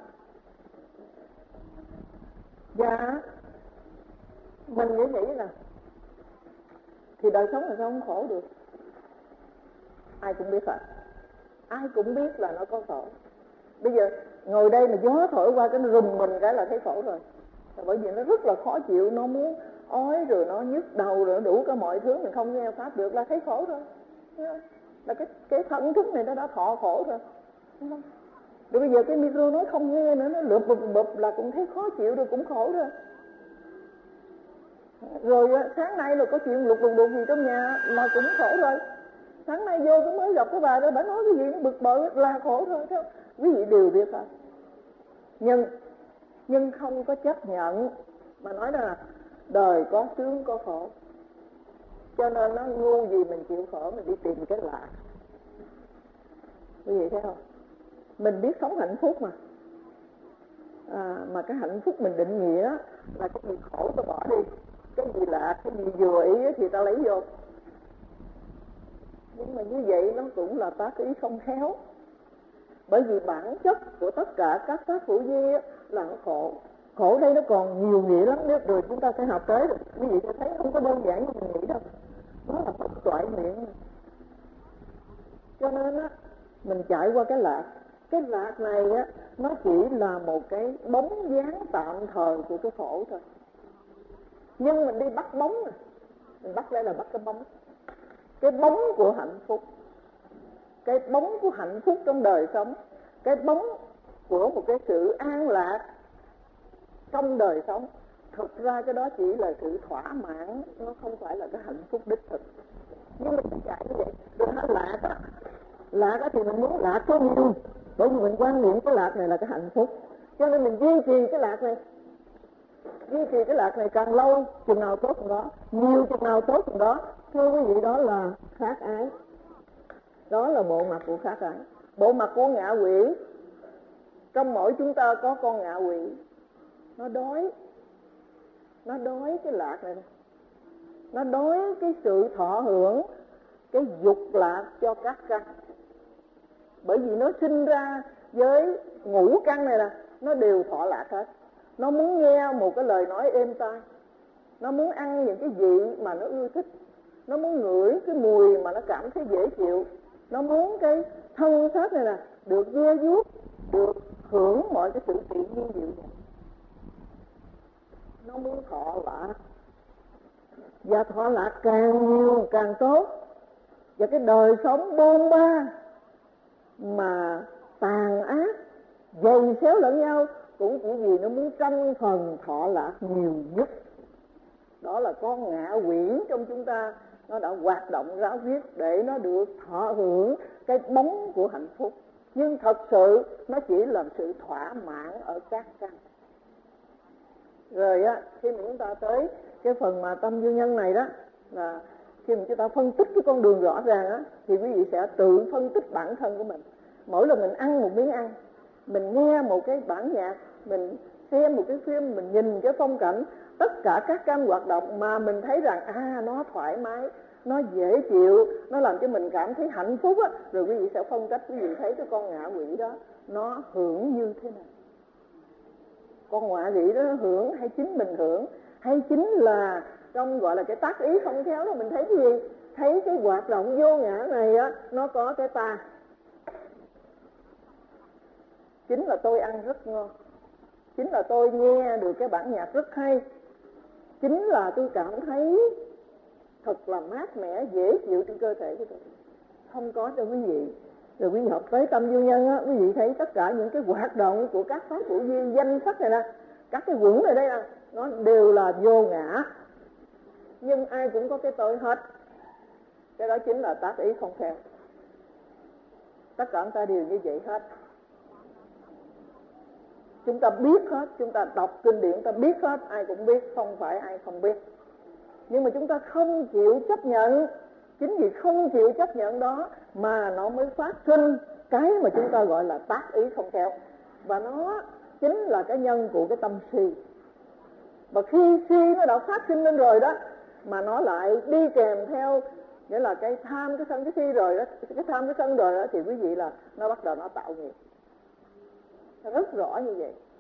Và mình nghĩ nghĩ nè, thì đời sống là sao không khổ được? Ai cũng biết hết, ai cũng biết là nó có khổ. Bây giờ ngồi đây mà gió thổi qua cái nó rùng mình cái là thấy khổ rồi. Bởi vì nó rất là khó chịu, nó muốn ói rồi nó nhức đầu rồi nó đủ cả mọi thứ, mình không nghe pháp được là thấy khổ rồi. Là cái cái thân thức này nó đã thọ khổ rồi, đúng không? Rồi bây giờ cái micro nói không nghe nữa, nó lụp bụp bụp là cũng thấy khó chịu rồi, cũng khổ rồi. Rồi sáng nay là có chuyện lục đùng đùng gì trong nhà là cũng khổ rồi. Sáng nay vô cũng mới gặp cái bà đó, bà nói cái gì nó bực bội là khổ thôi. Thế quý vị đều biết hả? Nhưng nhưng không có chấp nhận mà nói là đời có sướng có khổ, cho nên nó ngu gì mình chịu khổ, mình đi tìm cái lạ. Quý vị thấy không? Mình biết sống hạnh phúc mà, à, mà cái hạnh phúc mình định nghĩa là cái gì khổ ta bỏ đi, cái gì lạ, cái gì vừa ý thì ta lấy vô. Nhưng mà như vậy nó cũng là tác ý không khéo. Bởi vì bản chất của tất cả các tác hữu vi là nó khổ. Khổ đây nó còn nhiều nghĩa lắm, nếu rồi chúng ta sẽ học tới rồi. Quý vị sẽ thấy không có đơn giản như mình nghĩ đâu. Nó là bất toại miệng. Cho nên á, mình chạy qua cái lạc. Cái lạc này á, nó chỉ là một cái bóng dáng tạm thời của cái khổ thôi. Nhưng mình đi bắt bóng rồi. Mình bắt đây là bắt cái bóng. Cái bóng của hạnh phúc, cái bóng của hạnh phúc trong đời sống, cái bóng của một cái sự an lạc trong đời sống. Thực ra cái đó chỉ là sự thỏa mãn, nó không phải là cái hạnh phúc đích thực. Nhưng mình chạy như vậy, rồi nó lạc á, lạc á thì mình muốn lạc có nhiều, bởi vì mình quan niệm cái lạc này là cái hạnh phúc, cho nên mình duy trì cái lạc này, duy trì cái lạc này càng lâu, chừng nào tốt chừng đó, nhiều chừng nào tốt chừng đó. Thưa quý vị, đó là khát ái, đó là bộ mặt của khát ái, bộ mặt của ngạ quỷ. Trong mỗi chúng ta có con ngạ quỷ, nó đói, nó đói cái lạc này, nó đói cái sự thọ hưởng, cái dục lạc cho các căn. Bởi vì nó sinh ra với ngũ căn này là nó đều thọ lạc hết. Nó muốn nghe một cái lời nói êm tai, nó muốn ăn những cái vị mà nó ưa thích, nó muốn ngửi cái mùi mà nó cảm thấy dễ chịu, nó muốn cái thân xác này là được ve vuốt, được hưởng mọi cái sự tự nhiên dịu dàng. Nó muốn thọ lạc, và thọ lạc càng nhiều càng tốt. Và cái đời sống bôn ba mà tàn ác, dày xéo lẫn nhau cũng chỉ vì nó muốn tranh phần thọ lạc nhiều nhất. Đó là con ngạ quỷ trong chúng ta, nó đã hoạt động ráo riết để nó được thọ hưởng cái bóng của hạnh phúc. Nhưng thật sự nó chỉ là sự thỏa mãn ở các căn. Rồi á, khi mà chúng ta tới cái phần mà tâm vô nhân này đó, là khi mà chúng ta phân tích cái con đường rõ ràng á, thì quý vị sẽ tự phân tích bản thân của mình. Mỗi lần mình ăn một miếng ăn, mình nghe một cái bản nhạc, mình xem một cái phim, mình nhìn cái phong cảnh, tất cả các căn hoạt động mà mình thấy rằng à nó thoải mái, nó dễ chịu, nó làm cho mình cảm thấy hạnh phúc á, rồi quý vị sẽ phân tích, quý vị thấy cái con ngạ quỷ đó nó hưởng như thế nào. Con ngạ quỷ đó nó hưởng hay chính mình hưởng, hay chính là trong gọi là cái tác ý không khéo đó, mình thấy cái gì? Thấy cái hoạt động vô ngã này á, nó có cái ta. Chính là tôi ăn rất ngon, chính là tôi nghe được cái bản nhạc rất hay, chính là tôi cảm thấy thật là mát mẻ, dễ chịu trên cơ thể của tôi, không có cho quý vị. Rồi quý vị học tới tâm vô nhân á, quý vị thấy tất cả những cái hoạt động của các pháp hữu vi, danh sắc này nè, các cái quẩn này đây nè, nó đều là vô ngã, nhưng ai cũng có cái tôi hết. Cái đó chính là tác ý không theo. Tất cả chúng ta đều như vậy hết. Chúng ta biết hết, chúng ta đọc kinh điển ta biết hết, ai cũng biết, không phải ai không biết. Nhưng mà chúng ta không chịu chấp nhận. Chính vì không chịu chấp nhận đó mà nó mới phát sinh cái mà chúng ta gọi là tác ý không theo. Và nó chính là cái nhân của cái tâm si. Và khi si nó đã phát sinh lên rồi đó, mà nó lại đi kèm theo, nghĩa là cái tham, cái sân, cái si rồi đó, cái tham, cái sân rồi đó, thì quý vị là nó bắt đầu nó tạo nghiệp. Nó rất rõ như vậy.